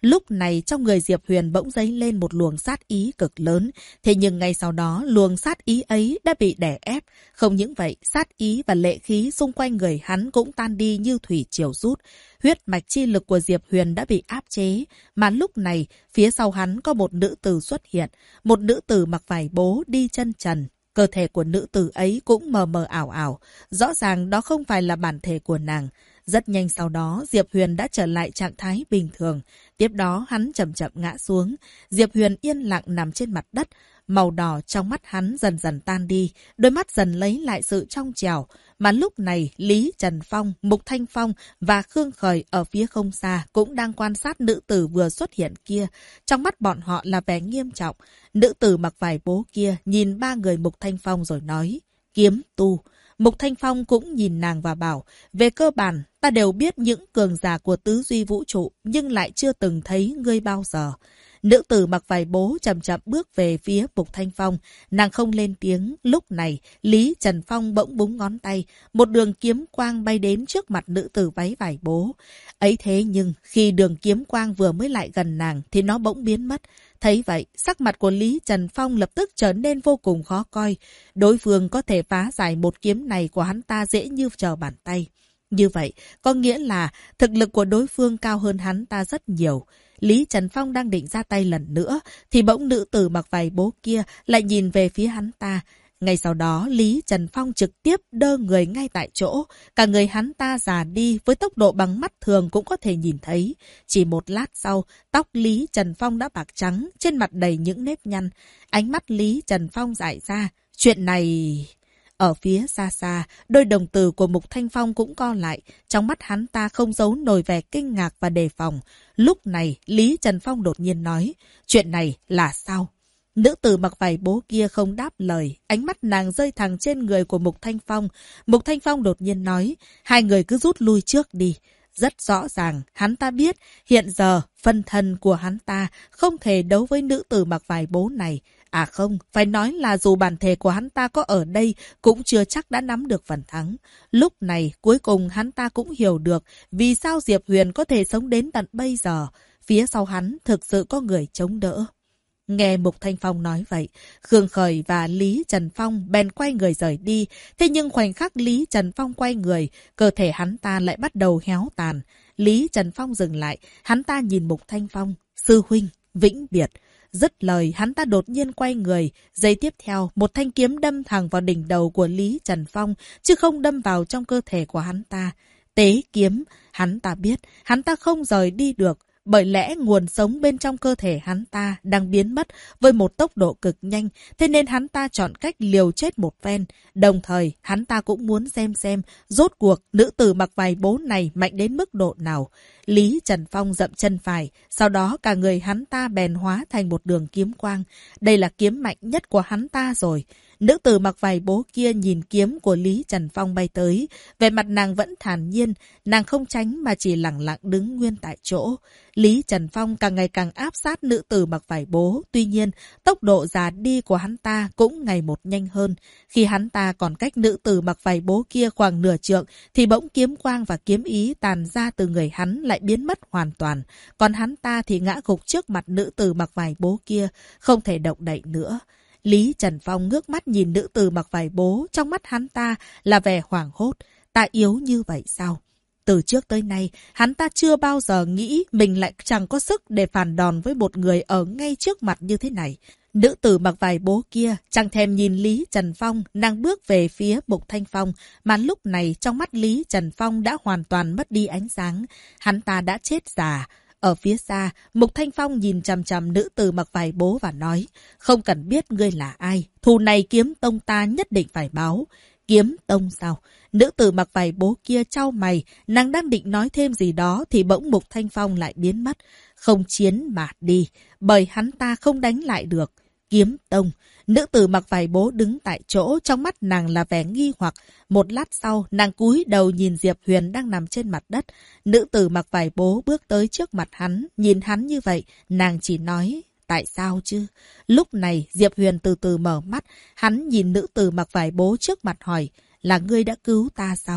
Speaker 1: Lúc này trong người Diệp Huyền bỗng dấy lên một luồng sát ý cực lớn. Thế nhưng ngay sau đó luồng sát ý ấy đã bị đè ép. Không những vậy, sát ý và lệ khí xung quanh người hắn cũng tan đi như thủy triều rút. Huyết mạch chi lực của Diệp Huyền đã bị áp chế. Mà lúc này, phía sau hắn có một nữ tử xuất hiện. Một nữ tử mặc vải bố đi chân trần. Cơ thể của nữ tử ấy cũng mờ mờ ảo ảo. Rõ ràng đó không phải là bản thể của nàng. Rất nhanh sau đó, Diệp Huyền đã trở lại trạng thái bình thường. Tiếp đó hắn chậm chậm ngã xuống. Diệp Huyền yên lặng nằm trên mặt đất. Màu đỏ trong mắt hắn dần dần tan đi. Đôi mắt dần lấy lại sự trong trẻo. Mà lúc này, Lý Trần Phong, Mục Thanh Phong và Khương Khởi ở phía không xa cũng đang quan sát nữ tử vừa xuất hiện kia. Trong mắt bọn họ là vẻ nghiêm trọng. Nữ tử mặc vải bố kia nhìn ba người Mục Thanh Phong rồi nói, kiếm tu. Mục Thanh Phong cũng nhìn nàng và bảo, về cơ bản, ta đều biết những cường giả của tứ duy vũ trụ, nhưng lại chưa từng thấy ngươi bao giờ. Nữ tử mặc vải bố chậm chậm bước về phía Mục Thanh Phong. Nàng không lên tiếng. Lúc này, Lý Trần Phong bỗng búng ngón tay. Một đường kiếm quang bay đến trước mặt nữ tử váy vải bố. Ấy thế nhưng, khi đường kiếm quang vừa mới lại gần nàng, thì nó bỗng biến mất. Thấy vậy, sắc mặt của Lý Trần Phong lập tức trở nên vô cùng khó coi. Đối phương có thể phá giải một kiếm này của hắn ta dễ như trở bàn tay. Như vậy, có nghĩa là thực lực của đối phương cao hơn hắn ta rất nhiều. Lý Trần Phong đang định ra tay lần nữa, thì bỗng nữ tử mặc vải bố kia lại nhìn về phía hắn ta. Ngay sau đó, Lý Trần Phong trực tiếp đơ người ngay tại chỗ. Cả người hắn ta già đi với tốc độ bằng mắt thường cũng có thể nhìn thấy. Chỉ một lát sau, tóc Lý Trần Phong đã bạc trắng, trên mặt đầy những nếp nhăn. Ánh mắt Lý Trần Phong dại ra. Chuyện này... Ở phía xa xa, đôi đồng tử của Mục Thanh Phong cũng co lại. Trong mắt hắn ta không giấu nổi vẻ kinh ngạc và đề phòng. Lúc này, Lý Trần Phong đột nhiên nói, chuyện này là sao? Nữ tử mặc vải bố kia không đáp lời. Ánh mắt nàng rơi thẳng trên người của Mục Thanh Phong. Mục Thanh Phong đột nhiên nói, hai người cứ rút lui trước đi. Rất rõ ràng, hắn ta biết, hiện giờ, phân thân của hắn ta không thể đấu với nữ tử mặc vải bố này. À không, phải nói là dù bản thể của hắn ta có ở đây, cũng chưa chắc đã nắm được phần thắng. Lúc này, cuối cùng hắn ta cũng hiểu được vì sao Diệp Huyền có thể sống đến tận bây giờ. Phía sau hắn thực sự có người chống đỡ. Nghe Mục Thanh Phong nói vậy, Khương Khởi và Lý Trần Phong bèn quay người rời đi. Thế nhưng khoảnh khắc Lý Trần Phong quay người, cơ thể hắn ta lại bắt đầu héo tàn. Lý Trần Phong dừng lại, hắn ta nhìn Mục Thanh Phong, sư huynh, vĩnh biệt. Dứt lời, hắn ta đột nhiên quay người. Giây tiếp theo, một thanh kiếm đâm thẳng vào đỉnh đầu của Lý Trần Phong, chứ không đâm vào trong cơ thể của hắn ta. Tế kiếm, hắn ta biết, hắn ta không rời đi được. Bởi lẽ nguồn sống bên trong cơ thể hắn ta đang biến mất với một tốc độ cực nhanh, thế nên hắn ta chọn cách liều chết một phen. Đồng thời, hắn ta cũng muốn xem rốt cuộc nữ tử mặc vải bố này mạnh đến mức độ nào. Lý Trần Phong dậm chân phải, sau đó cả người hắn ta bèn hóa thành một đường kiếm quang. Đây là kiếm mạnh nhất của hắn ta rồi. Nữ tử mặc vải bố kia nhìn kiếm của Lý Trần Phong bay tới. Về mặt nàng vẫn thản nhiên, nàng không tránh mà chỉ lặng lặng đứng nguyên tại chỗ. Lý Trần Phong càng ngày càng áp sát nữ tử mặc vải bố. Tuy nhiên, tốc độ già đi của hắn ta cũng ngày một nhanh hơn. Khi hắn ta còn cách nữ tử mặc vải bố kia khoảng nửa trượng, thì bỗng kiếm quang và kiếm ý tàn ra từ người hắn lại biến mất hoàn toàn. Còn hắn ta thì ngã gục trước mặt nữ tử mặc vải bố kia, không thể động đậy nữa. Lý Trần Phong ngước mắt nhìn nữ tử mặc vải bố, trong mắt hắn ta là vẻ hoảng hốt. Ta yếu như vậy sao? Từ trước tới nay, hắn ta chưa bao giờ nghĩ mình lại chẳng có sức để phản đòn với một người ở ngay trước mặt như thế này. Nữ tử mặc vải bố kia chẳng thèm nhìn Lý Trần Phong, nàng bước về phía Mục Thanh Phong, mà lúc này trong mắt Lý Trần Phong đã hoàn toàn mất đi ánh sáng. Hắn ta đã chết già. Ở phía xa, Mục Thanh Phong nhìn chằm chằm nữ tử mặc vải bố và nói, không cần biết ngươi là ai, thù này kiếm tông ta nhất định phải báo. Kiếm tông sao? Nữ tử mặc vải bố kia chau mày, nàng đang định nói thêm gì đó thì bỗng Mục Thanh Phong lại biến mất. Không chiến mà đi, bởi hắn ta không đánh lại được. Kiếm tông. Nữ tử mặc vải bố đứng tại chỗ, trong mắt nàng là vẻ nghi hoặc. Một lát sau, nàng cúi đầu nhìn Diệp Huyền đang nằm trên mặt đất. Nữ tử mặc vải bố bước tới trước mặt hắn, nhìn hắn như vậy, nàng chỉ nói, tại sao chứ? Lúc này, Diệp Huyền từ từ mở mắt, hắn nhìn nữ tử mặc vải bố trước mặt hỏi, là ngươi đã cứu ta sao?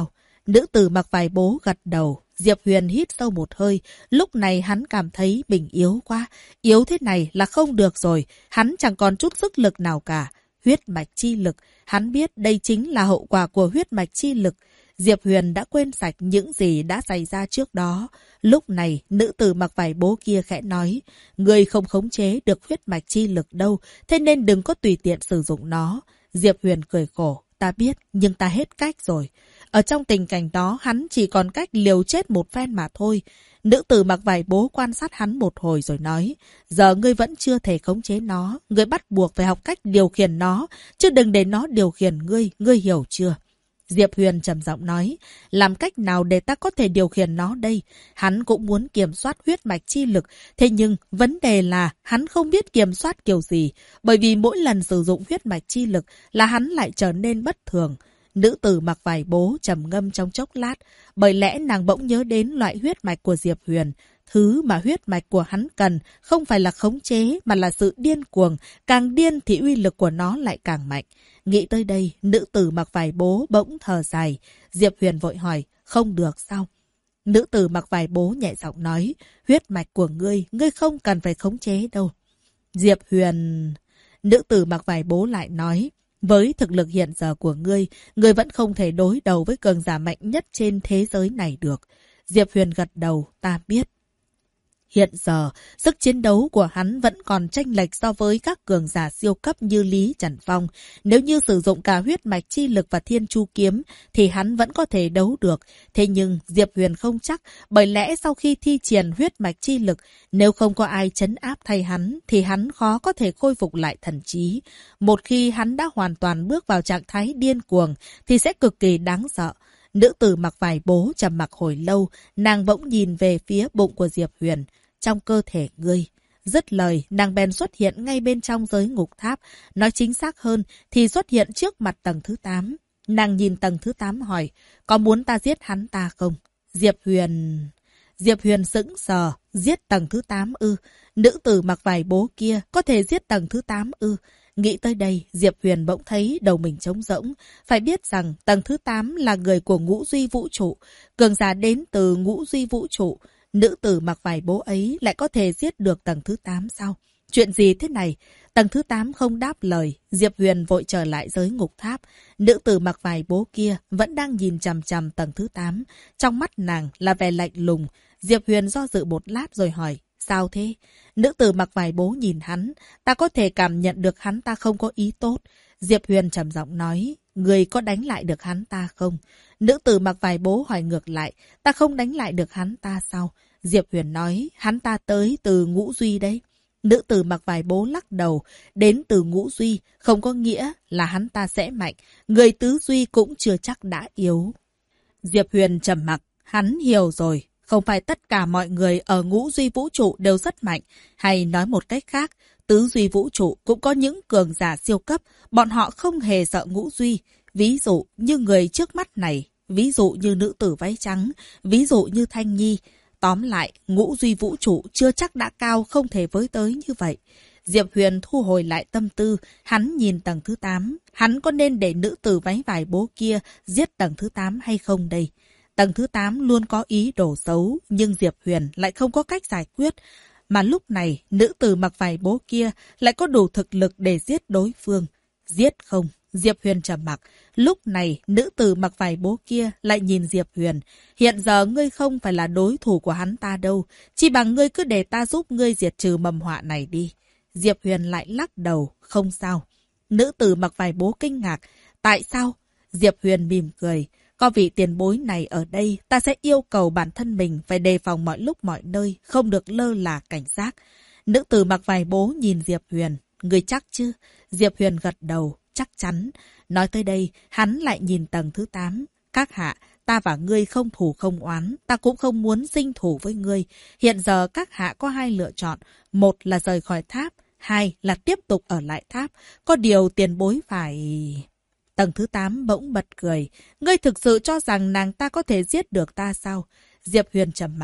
Speaker 1: Nữ tử mặc vải bố gật đầu. Diệp Huyền hít sâu một hơi. Lúc này hắn cảm thấy mình yếu quá. Yếu thế này là không được rồi. Hắn chẳng còn chút sức lực nào cả. Huyết mạch chi lực. Hắn biết đây chính là hậu quả của huyết mạch chi lực. Diệp Huyền đã quên sạch những gì đã xảy ra trước đó. Lúc này, nữ tử mặc vải bố kia khẽ nói, ngươi không khống chế được huyết mạch chi lực đâu, thế nên đừng có tùy tiện sử dụng nó. Diệp Huyền cười khổ, ta biết, nhưng ta hết cách rồi. Ở trong tình cảnh đó, hắn chỉ còn cách liều chết một phen mà thôi. Nữ tử mặc vải bố quan sát hắn một hồi rồi nói, giờ ngươi vẫn chưa thể khống chế nó, ngươi bắt buộc phải học cách điều khiển nó, chứ đừng để nó điều khiển ngươi, ngươi hiểu chưa? Diệp Huyền trầm giọng nói, làm cách nào để ta có thể điều khiển nó đây? Hắn cũng muốn kiểm soát huyết mạch chi lực, thế nhưng vấn đề là hắn không biết kiểm soát kiểu gì, bởi vì mỗi lần sử dụng huyết mạch chi lực là hắn lại trở nên bất thường. Nữ tử mặc vải bố trầm ngâm trong chốc lát, bởi lẽ nàng bỗng nhớ đến loại huyết mạch của Diệp Huyền. Thứ mà huyết mạch của hắn cần không phải là khống chế mà là sự điên cuồng, càng điên thì uy lực của nó lại càng mạnh. Nghĩ tới đây, nữ tử mặc vải bố bỗng thở dài. Diệp Huyền vội hỏi, không được sao? Nữ tử mặc vải bố nhẹ giọng nói, huyết mạch của ngươi, ngươi không cần phải khống chế đâu. Diệp Huyền... Nữ tử mặc vải bố lại nói, với thực lực hiện giờ của ngươi, ngươi vẫn không thể đối đầu với cường giả mạnh nhất trên thế giới này được. Diệp Huyền gật đầu, ta biết. Hiện giờ, sức chiến đấu của hắn vẫn còn chênh lệch so với các cường giả siêu cấp như Lý Trần Phong. Nếu như sử dụng cả huyết mạch chi lực và thiên chu kiếm, thì hắn vẫn có thể đấu được. Thế nhưng, Diệp Huyền không chắc, bởi lẽ sau khi thi triển huyết mạch chi lực, nếu không có ai trấn áp thay hắn, thì hắn khó có thể khôi phục lại thần trí. Một khi hắn đã hoàn toàn bước vào trạng thái điên cuồng, thì sẽ cực kỳ đáng sợ. Nữ tử mặc vải bố trầm mặc hồi lâu, nàng bỗng nhìn về phía bụng của Diệp Huyền. Trong cơ thể ngươi. Dứt lời, nàng bèn xuất hiện ngay bên trong giới ngục tháp. Nói chính xác hơn thì xuất hiện trước mặt tầng thứ 8. Nàng nhìn tầng thứ 8 hỏi, có muốn ta giết hắn ta không? Diệp Huyền sững sờ, giết tầng thứ 8 ư? Nữ tử mặc vải bố kia có thể giết tầng thứ 8 ư? Nghĩ tới đây, Diệp Huyền bỗng thấy đầu mình trống rỗng. Phải biết rằng tầng thứ 8 là người của ngũ duy vũ trụ. Cường giả đến từ ngũ duy vũ trụ. Nữ tử mặc vải bố ấy lại có thể giết được tầng thứ 8 sao? Chuyện gì thế này? Tầng thứ 8 không đáp lời. Diệp Huyền vội trở lại giới ngục tháp. Nữ tử mặc vải bố kia vẫn đang nhìn chằm chằm tầng thứ 8. Trong mắt nàng là vẻ lạnh lùng. Diệp Huyền do dự một lát rồi hỏi, sao thế? Nữ tử mặc vải bố nhìn hắn. Ta có thể cảm nhận được hắn ta không có ý tốt. Diệp Huyền trầm giọng nói, người có đánh lại được hắn ta không? Nữ tử mặc vải bố hỏi ngược lại, ta không đánh lại được hắn ta sao? Diệp Huyền nói, hắn ta tới từ ngũ duy đấy. Nữ tử mặc vải bố lắc đầu, đến từ ngũ duy không có nghĩa là hắn ta sẽ mạnh, người tứ duy cũng chưa chắc đã yếu. Diệp Huyền trầm mặc, hắn hiểu rồi, không phải tất cả mọi người ở ngũ duy vũ trụ đều rất mạnh, hay nói một cách khác, tứ duy vũ trụ cũng có những cường giả siêu cấp, bọn họ không hề sợ ngũ duy. Ví dụ như người trước mắt này, ví dụ như nữ tử váy trắng, ví dụ như Thanh Nhi. Tóm lại, ngũ duy vũ trụ chưa chắc đã cao không thể với tới như vậy. Diệp Huyền thu hồi lại tâm tư, hắn nhìn tầng thứ 8. Hắn có nên để nữ tử váy vải bố kia giết tầng thứ 8 hay không đây? Tầng thứ 8 luôn có ý đồ xấu, nhưng Diệp Huyền lại không có cách giải quyết. Mà lúc này, nữ tử mặc vải bố kia lại có đủ thực lực để giết đối phương. Giết không? Diệp Huyền trầm mặc. Lúc này, nữ tử mặc vải bố kia lại nhìn Diệp Huyền. Hiện giờ ngươi không phải là đối thủ của hắn ta đâu. Chỉ bằng ngươi cứ để ta giúp ngươi diệt trừ mầm họa này đi. Diệp Huyền lại lắc đầu. Không sao. Nữ tử mặc vải bố kinh ngạc. Tại sao? Diệp Huyền mỉm cười. Có vị tiền bối này ở đây, ta sẽ yêu cầu bản thân mình phải đề phòng mọi lúc mọi nơi, không được lơ là cảnh giác. Nữ tử mặc vải bố nhìn Diệp Huyền. Ngươi chắc chứ? Diệp Huyền gật đầu. Chắc chắn. Nói tới đây, hắn lại nhìn tầng thứ 8. Các hạ, ta và ngươi không thù không oán, ta cũng không muốn sinh thủ với ngươi. Hiện giờ các hạ có hai lựa chọn. Một là rời khỏi tháp, hai là tiếp tục ở lại tháp. Có điều tiền bối phải... Tầng thứ 8 bỗng bật cười. Ngươi thực sự cho rằng nàng ta có thể giết được ta sao? Diệp Huyền trầm mặc.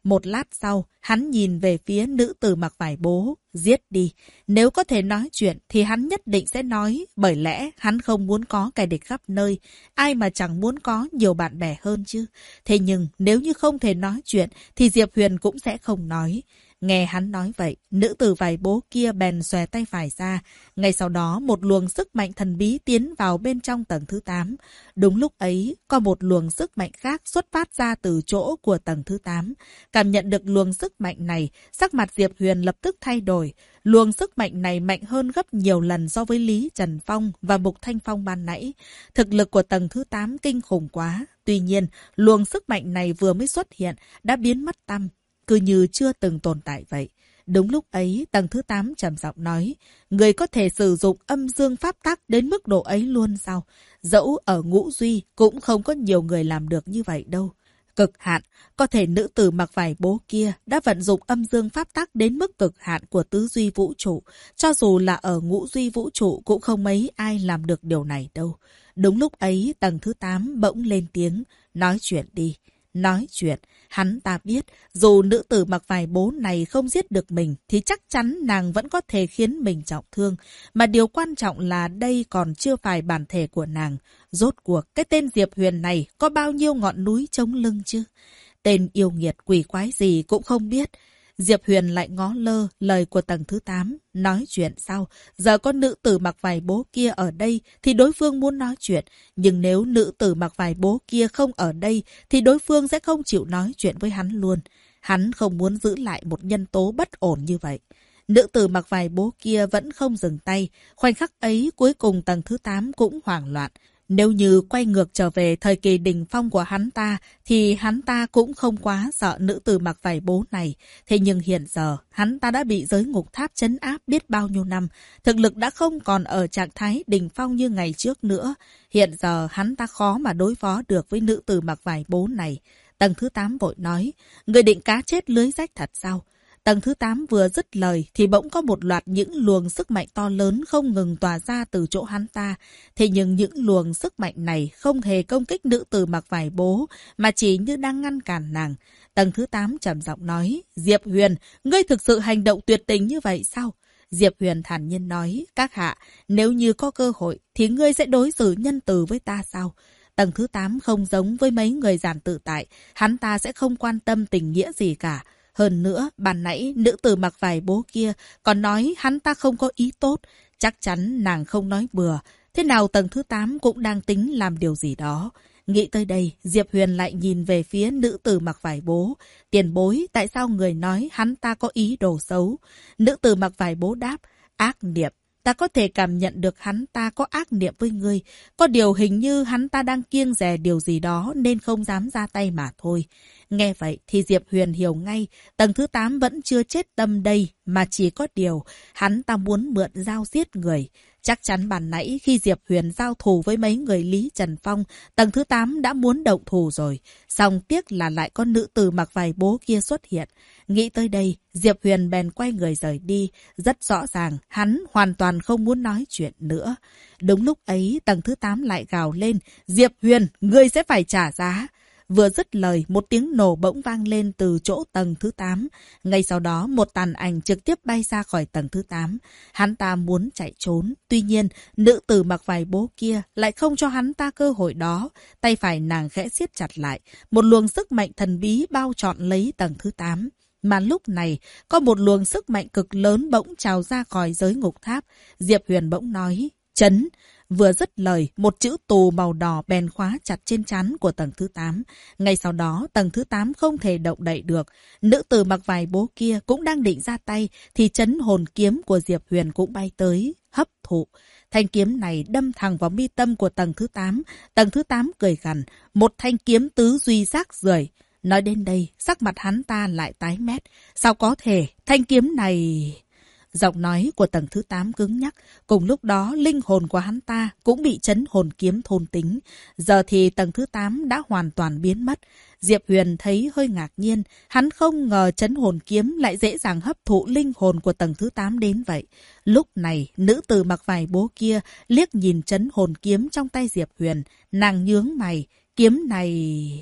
Speaker 1: Một lát sau, hắn nhìn về phía nữ tử mặc vải bố. Giết đi. Nếu có thể nói chuyện thì hắn nhất định sẽ nói. Bởi lẽ hắn không muốn có kẻ địch khắp nơi. Ai mà chẳng muốn có nhiều bạn bè hơn chứ. Thế nhưng nếu như không thể nói chuyện thì Diệp Huyền cũng sẽ không nói. Nghe hắn nói vậy, nữ tử vải bố kia bèn xòe tay phải ra. Ngay sau đó một luồng sức mạnh thần bí tiến vào bên trong tầng thứ 8. Đúng lúc ấy, có một luồng sức mạnh khác xuất phát ra từ chỗ của tầng thứ 8. Cảm nhận được luồng sức mạnh này, sắc mặt Diệp Huyền lập tức thay đổi. Luồng sức mạnh này mạnh hơn gấp nhiều lần so với Lý Trần Phong và Mục Thanh Phong ban nãy. Thực lực của tầng thứ 8 kinh khủng quá. Tuy nhiên, luồng sức mạnh này vừa mới xuất hiện, đã biến mất tăm. Cứ như chưa từng tồn tại vậy. Đúng lúc ấy, tầng thứ 8 trầm giọng nói, người có thể sử dụng âm dương pháp tắc đến mức độ ấy luôn sao? Dẫu ở ngũ duy cũng không có nhiều người làm được như vậy đâu. Cực hạn, có thể nữ tử mặc vải bố kia đã vận dụng âm dương pháp tắc đến mức cực hạn của tứ duy vũ trụ. Cho dù là ở ngũ duy vũ trụ cũng không mấy ai làm được điều này đâu. Đúng lúc ấy, tầng thứ 8 bỗng lên tiếng, nói chuyện đi. Nói chuyện, hắn ta biết, dù nữ tử mặc vải bố này không giết được mình, thì chắc chắn nàng vẫn có thể khiến mình trọng thương. Mà điều quan trọng là đây còn chưa phải bản thể của nàng. Rốt cuộc, cái tên Diệp Huyền này có bao nhiêu ngọn núi chống lưng chứ? Tên yêu nghiệt quỷ quái gì cũng không biết. Diệp Huyền lại ngó lơ lời của tầng thứ 8. Nói chuyện sao? Giờ có nữ tử mặc vải bố kia ở đây thì đối phương muốn nói chuyện. Nhưng nếu nữ tử mặc vải bố kia không ở đây thì đối phương sẽ không chịu nói chuyện với hắn luôn. Hắn không muốn giữ lại một nhân tố bất ổn như vậy. Nữ tử mặc vải bố kia vẫn không dừng tay. Khoảnh khắc ấy cuối cùng tầng thứ 8 cũng hoảng loạn. Nếu như quay ngược trở về thời kỳ đỉnh phong của hắn ta, thì hắn ta cũng không quá sợ nữ tử mặc vải bố này. Thế nhưng hiện giờ, hắn ta đã bị giới ngục tháp trấn áp biết bao nhiêu năm. Thực lực đã không còn ở trạng thái đỉnh phong như ngày trước nữa. Hiện giờ, hắn ta khó mà đối phó được với nữ tử mặc vải bố này. Tầng thứ 8 vội nói, người định cá chết lưới rách thật sao? Tầng thứ 8 vừa dứt lời thì bỗng có một loạt những luồng sức mạnh to lớn không ngừng tỏa ra từ chỗ hắn ta. Thế nhưng những luồng sức mạnh này không hề công kích nữ tử mặc vải bố, mà chỉ như đang ngăn cản nàng. Tầng thứ 8 trầm giọng nói, Diệp Huyền, ngươi thực sự hành động tuyệt tình như vậy sao? Diệp Huyền thản nhiên nói, các hạ, nếu như có cơ hội thì ngươi sẽ đối xử nhân từ với ta sao? Tầng thứ 8 không giống với mấy người giản tự tại, hắn ta sẽ không quan tâm tình nghĩa gì cả. Hơn nữa, ban nãy nữ tử mặc vải bố kia còn nói hắn ta không có ý tốt. Chắc chắn nàng không nói bừa. Thế nào tầng thứ 8 cũng đang tính làm điều gì đó. Nghĩ tới đây, Diệp Huyền lại nhìn về phía nữ tử mặc vải bố. Tiền bối, tại sao người nói hắn ta có ý đồ xấu? Nữ tử mặc vải bố đáp, ác niệm. Ta có thể cảm nhận được hắn ta có ác niệm với ngươi. Có điều hình như hắn ta đang kiêng dè điều gì đó nên không dám ra tay mà thôi. Nghe vậy thì Diệp Huyền hiểu ngay, tầng thứ 8 vẫn chưa chết tâm đây, mà chỉ có điều, hắn ta muốn mượn dao giết người. Chắc chắn ban nãy khi Diệp Huyền giao thù với mấy người Lý Trần Phong, tầng thứ 8 đã muốn động thù rồi. Song tiếc là lại có nữ tử mặc vải bố kia xuất hiện. Nghĩ tới đây, Diệp Huyền bèn quay người rời đi. Rất rõ ràng, hắn hoàn toàn không muốn nói chuyện nữa. Đúng lúc ấy, tầng thứ 8 lại gào lên, Diệp Huyền, ngươi sẽ phải trả giá. Vừa dứt lời, một tiếng nổ bỗng vang lên từ chỗ tầng thứ 8. Ngay sau đó, một tàn ảnh trực tiếp bay ra khỏi tầng thứ 8. Hắn ta muốn chạy trốn. Tuy nhiên, nữ tử mặc vải bố kia lại không cho hắn ta cơ hội đó. Tay phải nàng khẽ siết chặt lại. Một luồng sức mạnh thần bí bao trọn lấy tầng thứ 8. Mà lúc này, có một luồng sức mạnh cực lớn bỗng trào ra khỏi giới ngục tháp. Diệp Huyền bỗng nói, chấn. Vừa dứt lời, một chữ tù màu đỏ bèn khóa chặt trên trán của tầng thứ 8. Ngay sau đó, tầng thứ 8 không thể động đậy được. Nữ tử mặc vải bố kia cũng đang định ra tay, thì chấn hồn kiếm của Diệp Huyền cũng bay tới, hấp thụ. Thanh kiếm này đâm thẳng vào mi tâm của tầng thứ 8. Tầng thứ 8 cười gằn, một thanh kiếm tứ duy rác rưởi. Nói đến đây, sắc mặt hắn ta lại tái mét. Sao có thể, thanh kiếm này... Giọng nói của tầng thứ 8 cứng nhắc, cùng lúc đó linh hồn của hắn ta cũng bị chấn hồn kiếm thôn tính. Giờ thì tầng thứ 8 đã hoàn toàn biến mất. Diệp Huyền thấy hơi ngạc nhiên, hắn không ngờ chấn hồn kiếm lại dễ dàng hấp thụ linh hồn của tầng thứ 8 đến vậy. Lúc này, nữ tử mặc vải bố kia liếc nhìn chấn hồn kiếm trong tay Diệp Huyền, nàng nhướng mày, kiếm này...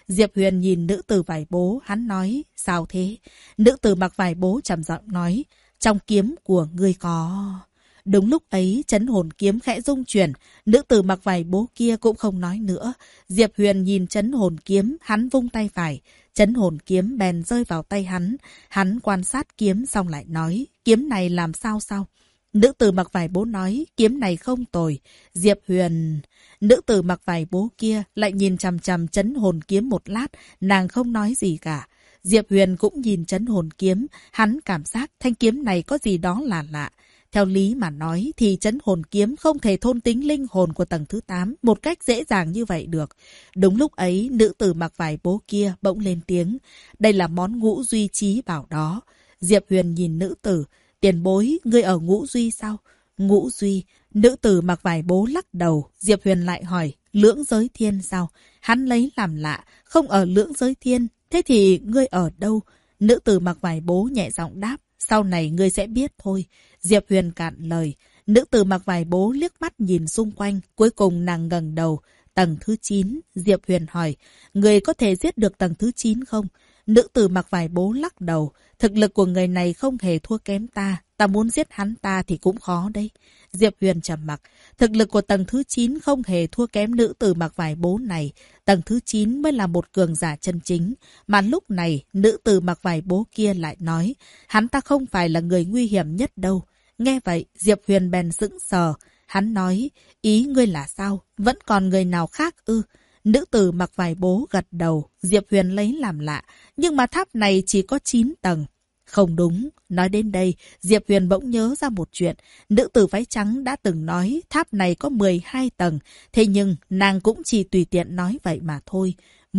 Speaker 1: Diệp Huyền nhìn nữ tử vải bố, hắn nói, sao thế? Nữ tử mặc vải bố trầm giọng nói, trong kiếm của ngươi có... Đúng lúc ấy, chấn hồn kiếm khẽ rung chuyển, nữ tử mặc vải bố kia cũng không nói nữa. Diệp Huyền nhìn chấn hồn kiếm, hắn vung tay phải, chấn hồn kiếm bèn rơi vào tay hắn. Hắn quan sát kiếm xong lại nói, kiếm này làm sao sao? Nữ tử mặc vải bố nói, kiếm này không tồi. Diệp Huyền... Nữ tử mặc vải bố kia lại nhìn chằm chằm chấn hồn kiếm một lát, nàng không nói gì cả. Diệp Huyền cũng nhìn chấn hồn kiếm, hắn cảm giác thanh kiếm này có gì đó là lạ. Theo lý mà nói thì chấn hồn kiếm không thể thôn tính linh hồn của tầng thứ 8 một cách dễ dàng như vậy được. Đúng lúc ấy, nữ tử mặc vải bố kia bỗng lên tiếng. Đây là món ngũ duy trí bảo đó. Diệp Huyền nhìn nữ tử. Tiền bối, ngươi ở ngũ duy sao? Ngũ duy. Nữ tử mặc vải bố lắc đầu. Diệp Huyền lại hỏi, lưỡng giới thiên sao? Hắn lấy làm lạ, không ở lưỡng giới thiên. Thế thì ngươi ở đâu? Nữ tử mặc vải bố nhẹ giọng đáp. Sau này ngươi sẽ biết thôi. Diệp Huyền cạn lời. Nữ tử mặc vải bố liếc mắt nhìn xung quanh. Cuối cùng nàng ngẩng đầu. Tầng thứ 9. Diệp Huyền hỏi. Người có thể giết được tầng thứ 9 không? Nữ tử mặc vải bố lắc đầu. Thực lực của người này không hề thua kém ta. Ta muốn giết hắn ta thì cũng khó đấy. Diệp Huyền trầm mặc. Thực lực của tầng thứ 9 không hề thua kém nữ tử mặc vải bố này. Tầng thứ 9 mới là một cường giả chân chính. Mà lúc này, nữ tử mặc vải bố kia lại nói. Hắn ta không phải là người nguy hiểm nhất đâu. Nghe vậy, Diệp Huyền bèn sững sờ. Hắn nói, ý ngươi là sao? Vẫn còn người nào khác ư? Nữ tử mặc vải bố gật đầu. Diệp Huyền lấy làm lạ. Nhưng mà tháp này chỉ có 9 tầng. Không đúng. Nói đến đây, Diệp Huyền bỗng nhớ ra một chuyện. Nữ tử váy trắng đã từng nói tháp này có 12 tầng. Thế nhưng nàng cũng chỉ tùy tiện nói vậy mà thôi.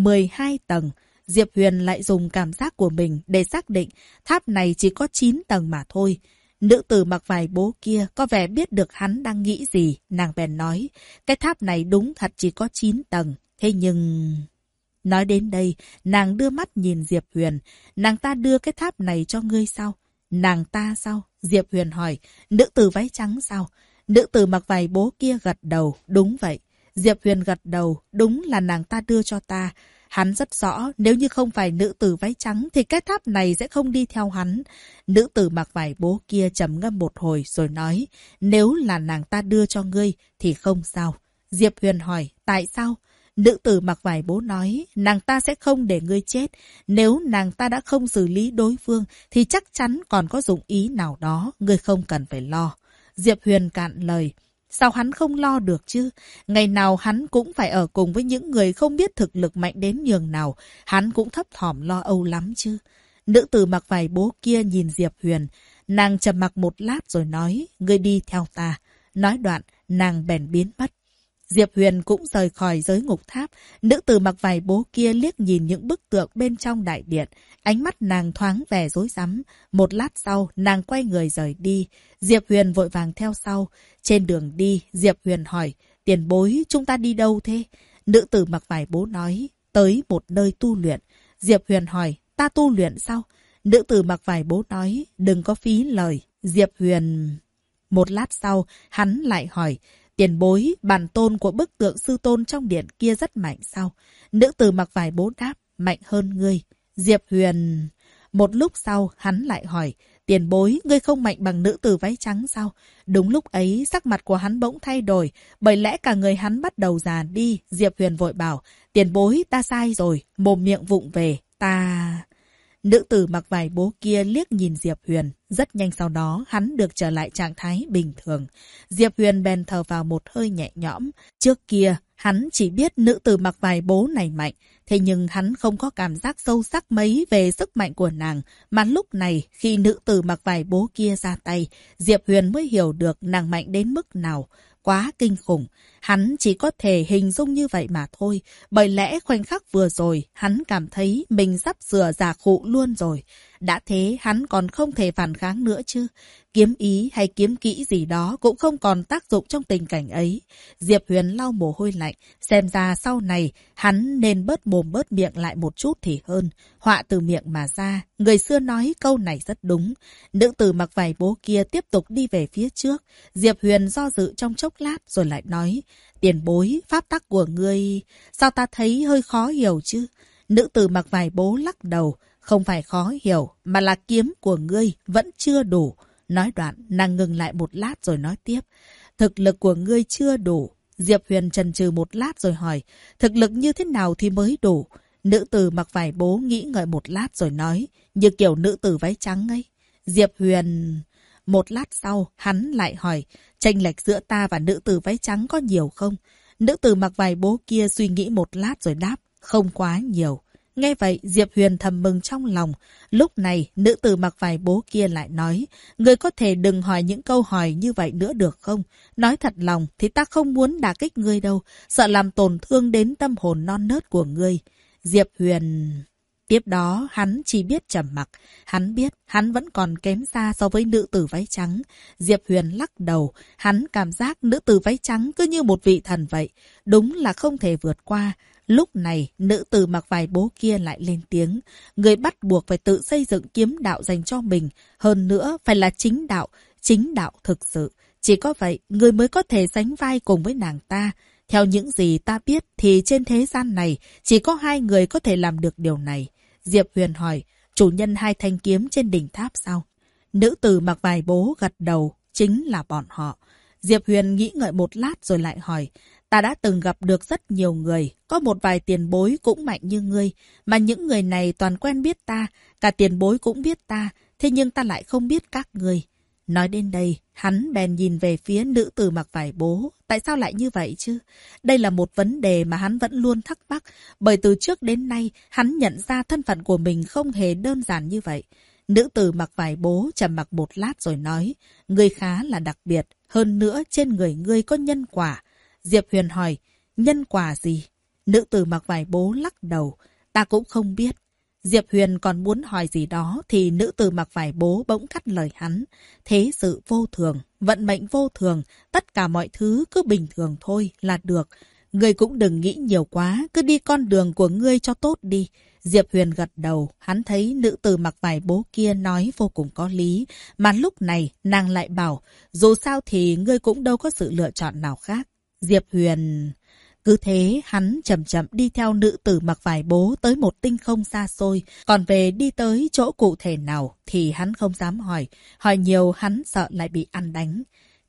Speaker 1: 12 tầng. Diệp Huyền lại dùng cảm giác của mình để xác định tháp này chỉ có 9 tầng mà thôi. Nữ tử mặc vải bố kia có vẻ biết được hắn đang nghĩ gì. Nàng bèn nói, cái tháp này đúng thật chỉ có 9 tầng. Thế nhưng... Nói đến đây, nàng đưa mắt nhìn Diệp Huyền. Nàng ta đưa cái tháp này cho ngươi sao? Nàng ta sao? Diệp Huyền hỏi. Nữ tử váy trắng sao? Nữ tử mặc vải bố kia gật đầu. Đúng vậy. Diệp Huyền gật đầu. Đúng là nàng ta đưa cho ta. Hắn rất rõ, nếu như không phải nữ tử váy trắng thì cái tháp này sẽ không đi theo hắn. Nữ tử mặc vải bố kia trầm ngâm một hồi rồi nói, nếu là nàng ta đưa cho ngươi thì không sao. Diệp Huyền hỏi, tại sao? Nữ tử mặc vải bố nói, nàng ta sẽ không để ngươi chết. Nếu nàng ta đã không xử lý đối phương thì chắc chắn còn có dụng ý nào đó, ngươi không cần phải lo. Diệp Huyền cạn lời. Sao hắn không lo được chứ? Ngày nào hắn cũng phải ở cùng với những người không biết thực lực mạnh đến nhường nào. Hắn cũng thấp thỏm lo âu lắm chứ. Nữ tử mặc vải bố kia nhìn Diệp Huyền. Nàng trầm mặc một lát rồi nói, ngươi đi theo ta. Nói đoạn, nàng bèn biến mất. Diệp Huyền cũng rời khỏi giới ngục tháp. Nữ tử mặc vải bố kia liếc nhìn những bức tượng bên trong đại điện. Ánh mắt nàng thoáng vẻ rối rắm. Một lát sau, nàng quay người rời đi. Diệp Huyền vội vàng theo sau. Trên đường đi, Diệp Huyền hỏi, tiền bối, chúng ta đi đâu thế? Nữ tử mặc vải bố nói, tới một nơi tu luyện. Diệp Huyền hỏi, ta tu luyện sao? Nữ tử mặc vải bố nói, đừng có phí lời. Diệp Huyền... Một lát sau, hắn lại hỏi, tiền bối, bản tôn của bức tượng sư tôn trong điện kia rất mạnh sao? Nữ tử mặc vải bố đáp, mạnh hơn ngươi. Diệp Huyền... Một lúc sau, hắn lại hỏi, tiền bối, ngươi không mạnh bằng nữ tử váy trắng sao? Đúng lúc ấy, sắc mặt của hắn bỗng thay đổi, bởi lẽ cả người hắn bắt đầu già đi. Diệp Huyền vội bảo, tiền bối, ta sai rồi, mồm miệng vụng về, ta... Nữ tử mặc vải bố kia liếc nhìn Diệp Huyền. Rất nhanh sau đó, hắn được trở lại trạng thái bình thường. Diệp Huyền bèn thở vào một hơi nhẹ nhõm. Trước kia, hắn chỉ biết nữ tử mặc vải bố này mạnh. Thế nhưng hắn không có cảm giác sâu sắc mấy về sức mạnh của nàng. Mà lúc này, khi nữ tử mặc vải bố kia ra tay, Diệp Huyền mới hiểu được nàng mạnh đến mức nào. Quá kinh khủng. Hắn chỉ có thể hình dung như vậy mà thôi. Bởi lẽ khoảnh khắc vừa rồi, hắn cảm thấy mình sắp sửa già khụ luôn rồi. Đã thế, hắn còn không thể phản kháng nữa chứ. Kiếm ý hay kiếm kỹ gì đó cũng không còn tác dụng trong tình cảnh ấy. Diệp Huyền lau mồ hôi lạnh. Xem ra sau này, hắn nên bớt mồm bớt miệng lại một chút thì hơn. Họa từ miệng mà ra. Người xưa nói câu này rất đúng. Nữ tử mặc vải bố kia tiếp tục đi về phía trước. Diệp Huyền do dự trong chốc lát rồi lại nói, tiền bối, pháp tắc của ngươi, sao ta thấy hơi khó hiểu chứ? Nữ tử mặc vải bố lắc đầu. Không phải khó hiểu, mà là kiếm của ngươi vẫn chưa đủ. Nói đoạn, nàng ngừng lại một lát rồi nói tiếp. Thực lực của ngươi chưa đủ. Diệp Huyền chần chừ một lát rồi hỏi. Thực lực như thế nào thì mới đủ? Nữ tử mặc vải bố nghĩ ngợi một lát rồi nói. Như kiểu nữ tử váy trắng ấy. Diệp Huyền... Một lát sau, hắn lại hỏi. Chênh lệch giữa ta và nữ tử váy trắng có nhiều không? Nữ tử mặc vải bố kia suy nghĩ một lát rồi đáp. Không quá nhiều. Nghe vậy, Diệp Huyền thầm mừng trong lòng. Lúc này, nữ tử mặc vải bố kia lại nói. Ngươi có thể đừng hỏi những câu hỏi như vậy nữa được không? Nói thật lòng thì ta không muốn đả kích ngươi đâu. Sợ làm tổn thương đến tâm hồn non nớt của ngươi. Diệp Huyền... Tiếp đó, hắn chỉ biết trầm mặc. Hắn biết hắn vẫn còn kém xa so với nữ tử váy trắng. Diệp Huyền lắc đầu. Hắn cảm giác nữ tử váy trắng cứ như một vị thần vậy. Đúng là không thể vượt qua. Lúc này, nữ tử mặc vải bố kia lại lên tiếng. Người bắt buộc phải tự xây dựng kiếm đạo dành cho mình. Hơn nữa, phải là chính đạo thực sự. Chỉ có vậy, người mới có thể sánh vai cùng với nàng ta. Theo những gì ta biết thì trên thế gian này, chỉ có 2 người có thể làm được điều này. Diệp Huyền hỏi, chủ nhân 2 thanh kiếm trên đỉnh tháp sao? Nữ tử mặc vải bố gật đầu, chính là bọn họ. Diệp Huyền nghĩ ngợi một lát rồi lại hỏi, ta đã từng gặp được rất nhiều người, có một vài tiền bối cũng mạnh như ngươi, mà những người này toàn quen biết ta, cả tiền bối cũng biết ta, thế nhưng ta lại không biết các ngươi. Nói đến đây, hắn bèn nhìn về phía nữ tử mặc vải bố. Tại sao lại như vậy chứ? Đây là một vấn đề mà hắn vẫn luôn thắc mắc, bởi từ trước đến nay, hắn nhận ra thân phận của mình không hề đơn giản như vậy. Nữ tử mặc vải bố trầm mặc một lát rồi nói, ngươi khá là đặc biệt, hơn nữa trên người ngươi có nhân quả. Diệp Huyền hỏi, nhân quả gì? Nữ tử mặc vải bố lắc đầu, ta cũng không biết. Diệp Huyền còn muốn hỏi gì đó thì nữ tử mặc vải bố bỗng cắt lời hắn. Thế sự vô thường, vận mệnh vô thường, tất cả mọi thứ cứ bình thường thôi là được. Ngươi cũng đừng nghĩ nhiều quá, cứ đi con đường của ngươi cho tốt đi. Diệp Huyền gật đầu, hắn thấy nữ tử mặc vải bố kia nói vô cùng có lý. Mà lúc này nàng lại bảo, dù sao thì ngươi cũng đâu có sự lựa chọn nào khác. Diệp Huyền... Cứ thế, hắn chậm chậm đi theo nữ tử mặc vải bố tới một tinh không xa xôi. Còn về đi tới chỗ cụ thể nào thì hắn không dám hỏi. Hỏi nhiều hắn sợ lại bị ăn đánh.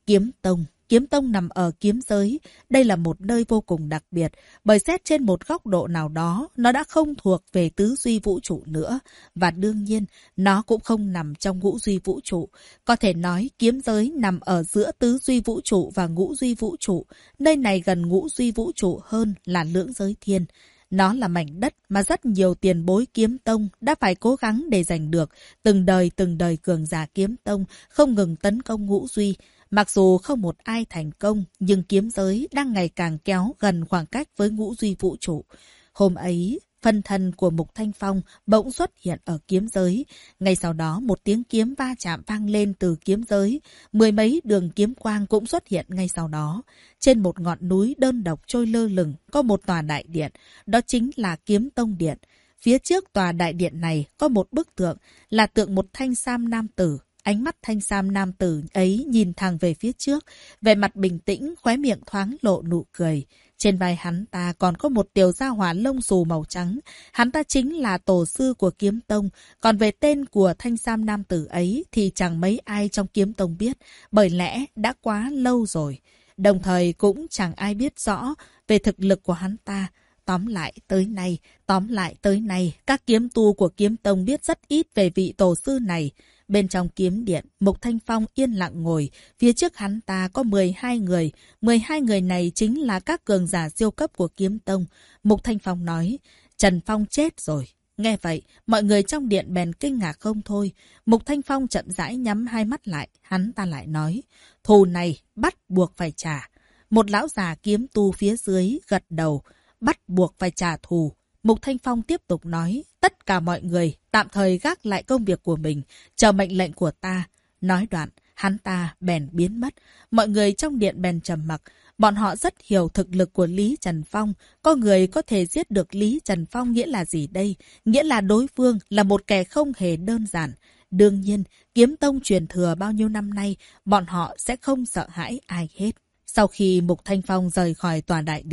Speaker 1: Kiếm tông nằm ở kiếm giới. Đây là một nơi vô cùng đặc biệt. Bởi xét trên một góc độ nào đó, nó đã không thuộc về tứ duy vũ trụ nữa. Và đương nhiên, nó cũng không nằm trong ngũ duy vũ trụ. Có thể nói kiếm giới nằm ở giữa tứ duy vũ trụ và ngũ duy vũ trụ. Nơi này gần ngũ duy vũ trụ hơn là lưỡng giới thiên. Nó là mảnh đất mà rất nhiều tiền bối kiếm tông đã phải cố gắng để giành được. Từng đời cường giả kiếm tông không ngừng tấn công ngũ duy. Mặc dù không một ai thành công, nhưng kiếm giới đang ngày càng kéo gần khoảng cách với ngũ duy vũ trụ. Hôm ấy, phân thân của Mục Thanh Phong bỗng xuất hiện ở kiếm giới. Ngay sau đó một tiếng kiếm va chạm vang lên từ kiếm giới. 10 mấy đường kiếm quang cũng xuất hiện ngay sau đó. Trên một ngọn núi đơn độc trôi lơ lửng có một tòa đại điện. Đó chính là Kiếm Tông Điện. Phía trước tòa đại điện này có một bức tượng, là tượng một thanh sam nam tử. Ánh mắt thanh sam nam tử ấy nhìn thẳng về phía trước, vẻ mặt bình tĩnh, khóe miệng thoáng lộ nụ cười. Trên vai hắn ta còn có một tiểu gia hỏa lông xù màu trắng. Hắn ta chính là tổ sư của Kiếm Tông. Còn về tên của thanh sam nam tử ấy thì chẳng mấy ai trong Kiếm Tông biết, bởi lẽ đã quá lâu rồi. Đồng thời cũng chẳng ai biết rõ về thực lực của hắn ta. Tóm lại tới nay, các kiếm tu của Kiếm Tông biết rất ít về vị tổ sư này. Bên trong kiếm điện, Mục Thanh Phong yên lặng ngồi. Phía trước hắn ta có 12 người. 12 người này chính là các cường giả siêu cấp của Kiếm Tông. Mục Thanh Phong nói, Trần Phong chết rồi. Nghe vậy, mọi người trong điện bèn kinh ngạc không thôi. Mục Thanh Phong chậm rãi nhắm hai mắt lại. Hắn ta lại nói, thù này bắt buộc phải trả. Một lão già kiếm tu phía dưới gật đầu, bắt buộc phải trả thù. Mục Thanh Phong tiếp tục nói, tất cả mọi người tạm thời gác lại công việc của mình, chờ mệnh lệnh của ta. Nói đoạn, hắn ta bèn biến mất. Mọi người trong điện bèn trầm mặc. Bọn họ rất hiểu thực lực của Lý Trần Phong. Có người có thể giết được Lý Trần Phong nghĩa là gì đây? Nghĩa là đối phương là một kẻ không hề đơn giản. Đương nhiên, Kiếm Tông truyền thừa bao nhiêu năm nay, bọn họ sẽ không sợ hãi ai hết. Sau khi Mục Thanh Phong rời khỏi tòa đại điện,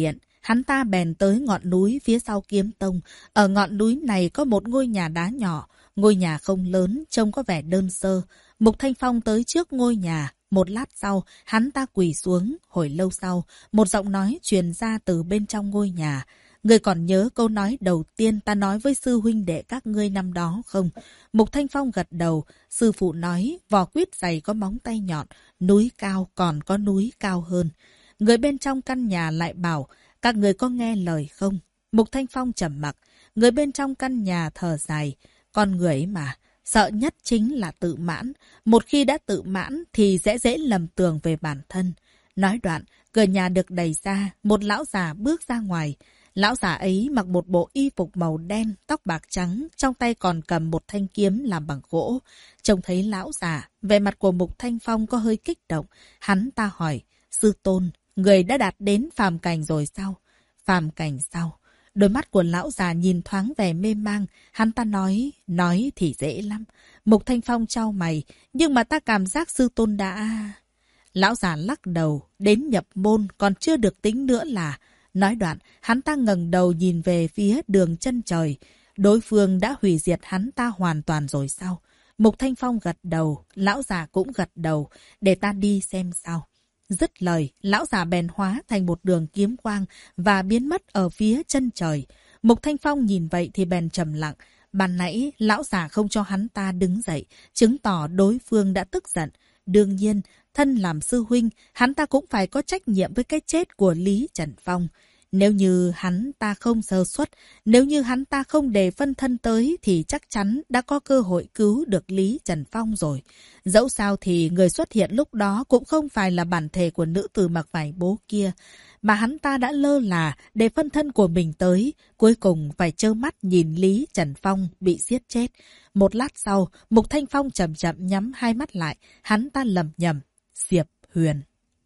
Speaker 1: hắn ta bèn tới ngọn núi phía sau Kiếm Tông. Ở ngọn núi này có một ngôi nhà đá nhỏ. Ngôi nhà không lớn, trông có vẻ đơn sơ. Mục Thanh Phong tới trước ngôi nhà. Một lát sau, hắn ta quỳ xuống. Hồi lâu sau, một giọng nói truyền ra từ bên trong ngôi nhà. Ngươi còn nhớ câu nói đầu tiên ta nói với sư huynh đệ các ngươi năm đó không? Mục Thanh Phong gật đầu. Sư phụ nói, vỏ quýt dày có móng tay nhọn, núi cao còn có núi cao hơn. Người bên trong căn nhà lại bảo, các người có nghe lời không? Mục Thanh Phong trầm mặc. Người bên trong căn nhà thở dài. Con người ấy mà, sợ nhất chính là tự mãn. Một khi đã tự mãn thì sẽ dễ lầm tưởng về bản thân. Nói đoạn, cửa nhà được đẩy ra, một lão già bước ra ngoài. Lão già ấy mặc một bộ y phục màu đen, tóc bạc trắng, trong tay còn cầm một thanh kiếm làm bằng gỗ. Trông thấy lão già, vẻ mặt của Mục Thanh Phong có hơi kích động. Hắn ta hỏi, sư tôn, người đã đạt đến phàm cảnh rồi sao? Phàm cảnh sao? Đôi mắt của lão già nhìn thoáng vẻ mê mang. Hắn ta nói thì dễ lắm. Mục Thanh Phong chau mày, nhưng mà ta cảm giác sư tôn đã... Lão già lắc đầu, đến nhập môn còn chưa được tính nữa là... Nói đoạn, hắn ta ngẩng đầu nhìn về phía đường chân trời. Đối phương đã hủy diệt hắn ta hoàn toàn rồi sao? Mục Thanh Phong gật đầu, lão già cũng gật đầu, để ta đi xem sao. Dứt lời, lão già bèn hóa thành một đường kiếm quang và biến mất ở phía chân trời. Mục Thanh Phong nhìn vậy thì bèn trầm lặng. Ban nãy, lão già không cho hắn ta đứng dậy, chứng tỏ đối phương đã tức giận. Đương nhiên, thân làm sư huynh, hắn ta cũng phải có trách nhiệm với cái chết của Lý Trần Phong. Nếu như hắn ta không sơ suất, nếu như hắn ta không để phân thân tới thì chắc chắn đã có cơ hội cứu được Lý Trần Phong rồi. Dẫu sao thì người xuất hiện lúc đó cũng không phải là bản thể của nữ tử mặc vải bố kia, mà hắn ta đã lơ là để phân thân của mình tới, cuối cùng phải trơ mắt nhìn Lý Trần Phong bị giết chết. Một lát sau, Mục Thanh Phong chậm chậm nhắm hai mắt lại, hắn ta lẩm nhẩm, Diệp Huyền.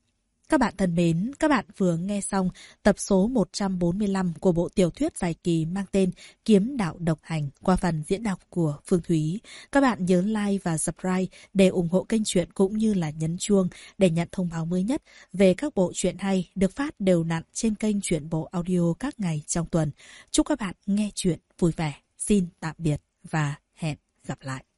Speaker 1: Các bạn thân mến, các bạn vừa nghe xong tập số 145 của bộ tiểu thuyết dài kỳ mang tên Kiếm Đạo Độc Hành qua phần diễn đọc của Phương Thúy. Các bạn nhớ like và subscribe để ủng hộ kênh truyện cũng như là nhấn chuông để nhận thông báo mới nhất về các bộ truyện hay được phát đều đặn trên kênh Truyện Bộ Audio các ngày trong tuần. Chúc các bạn nghe truyện vui vẻ. Xin tạm biệt và hẹn gặp lại.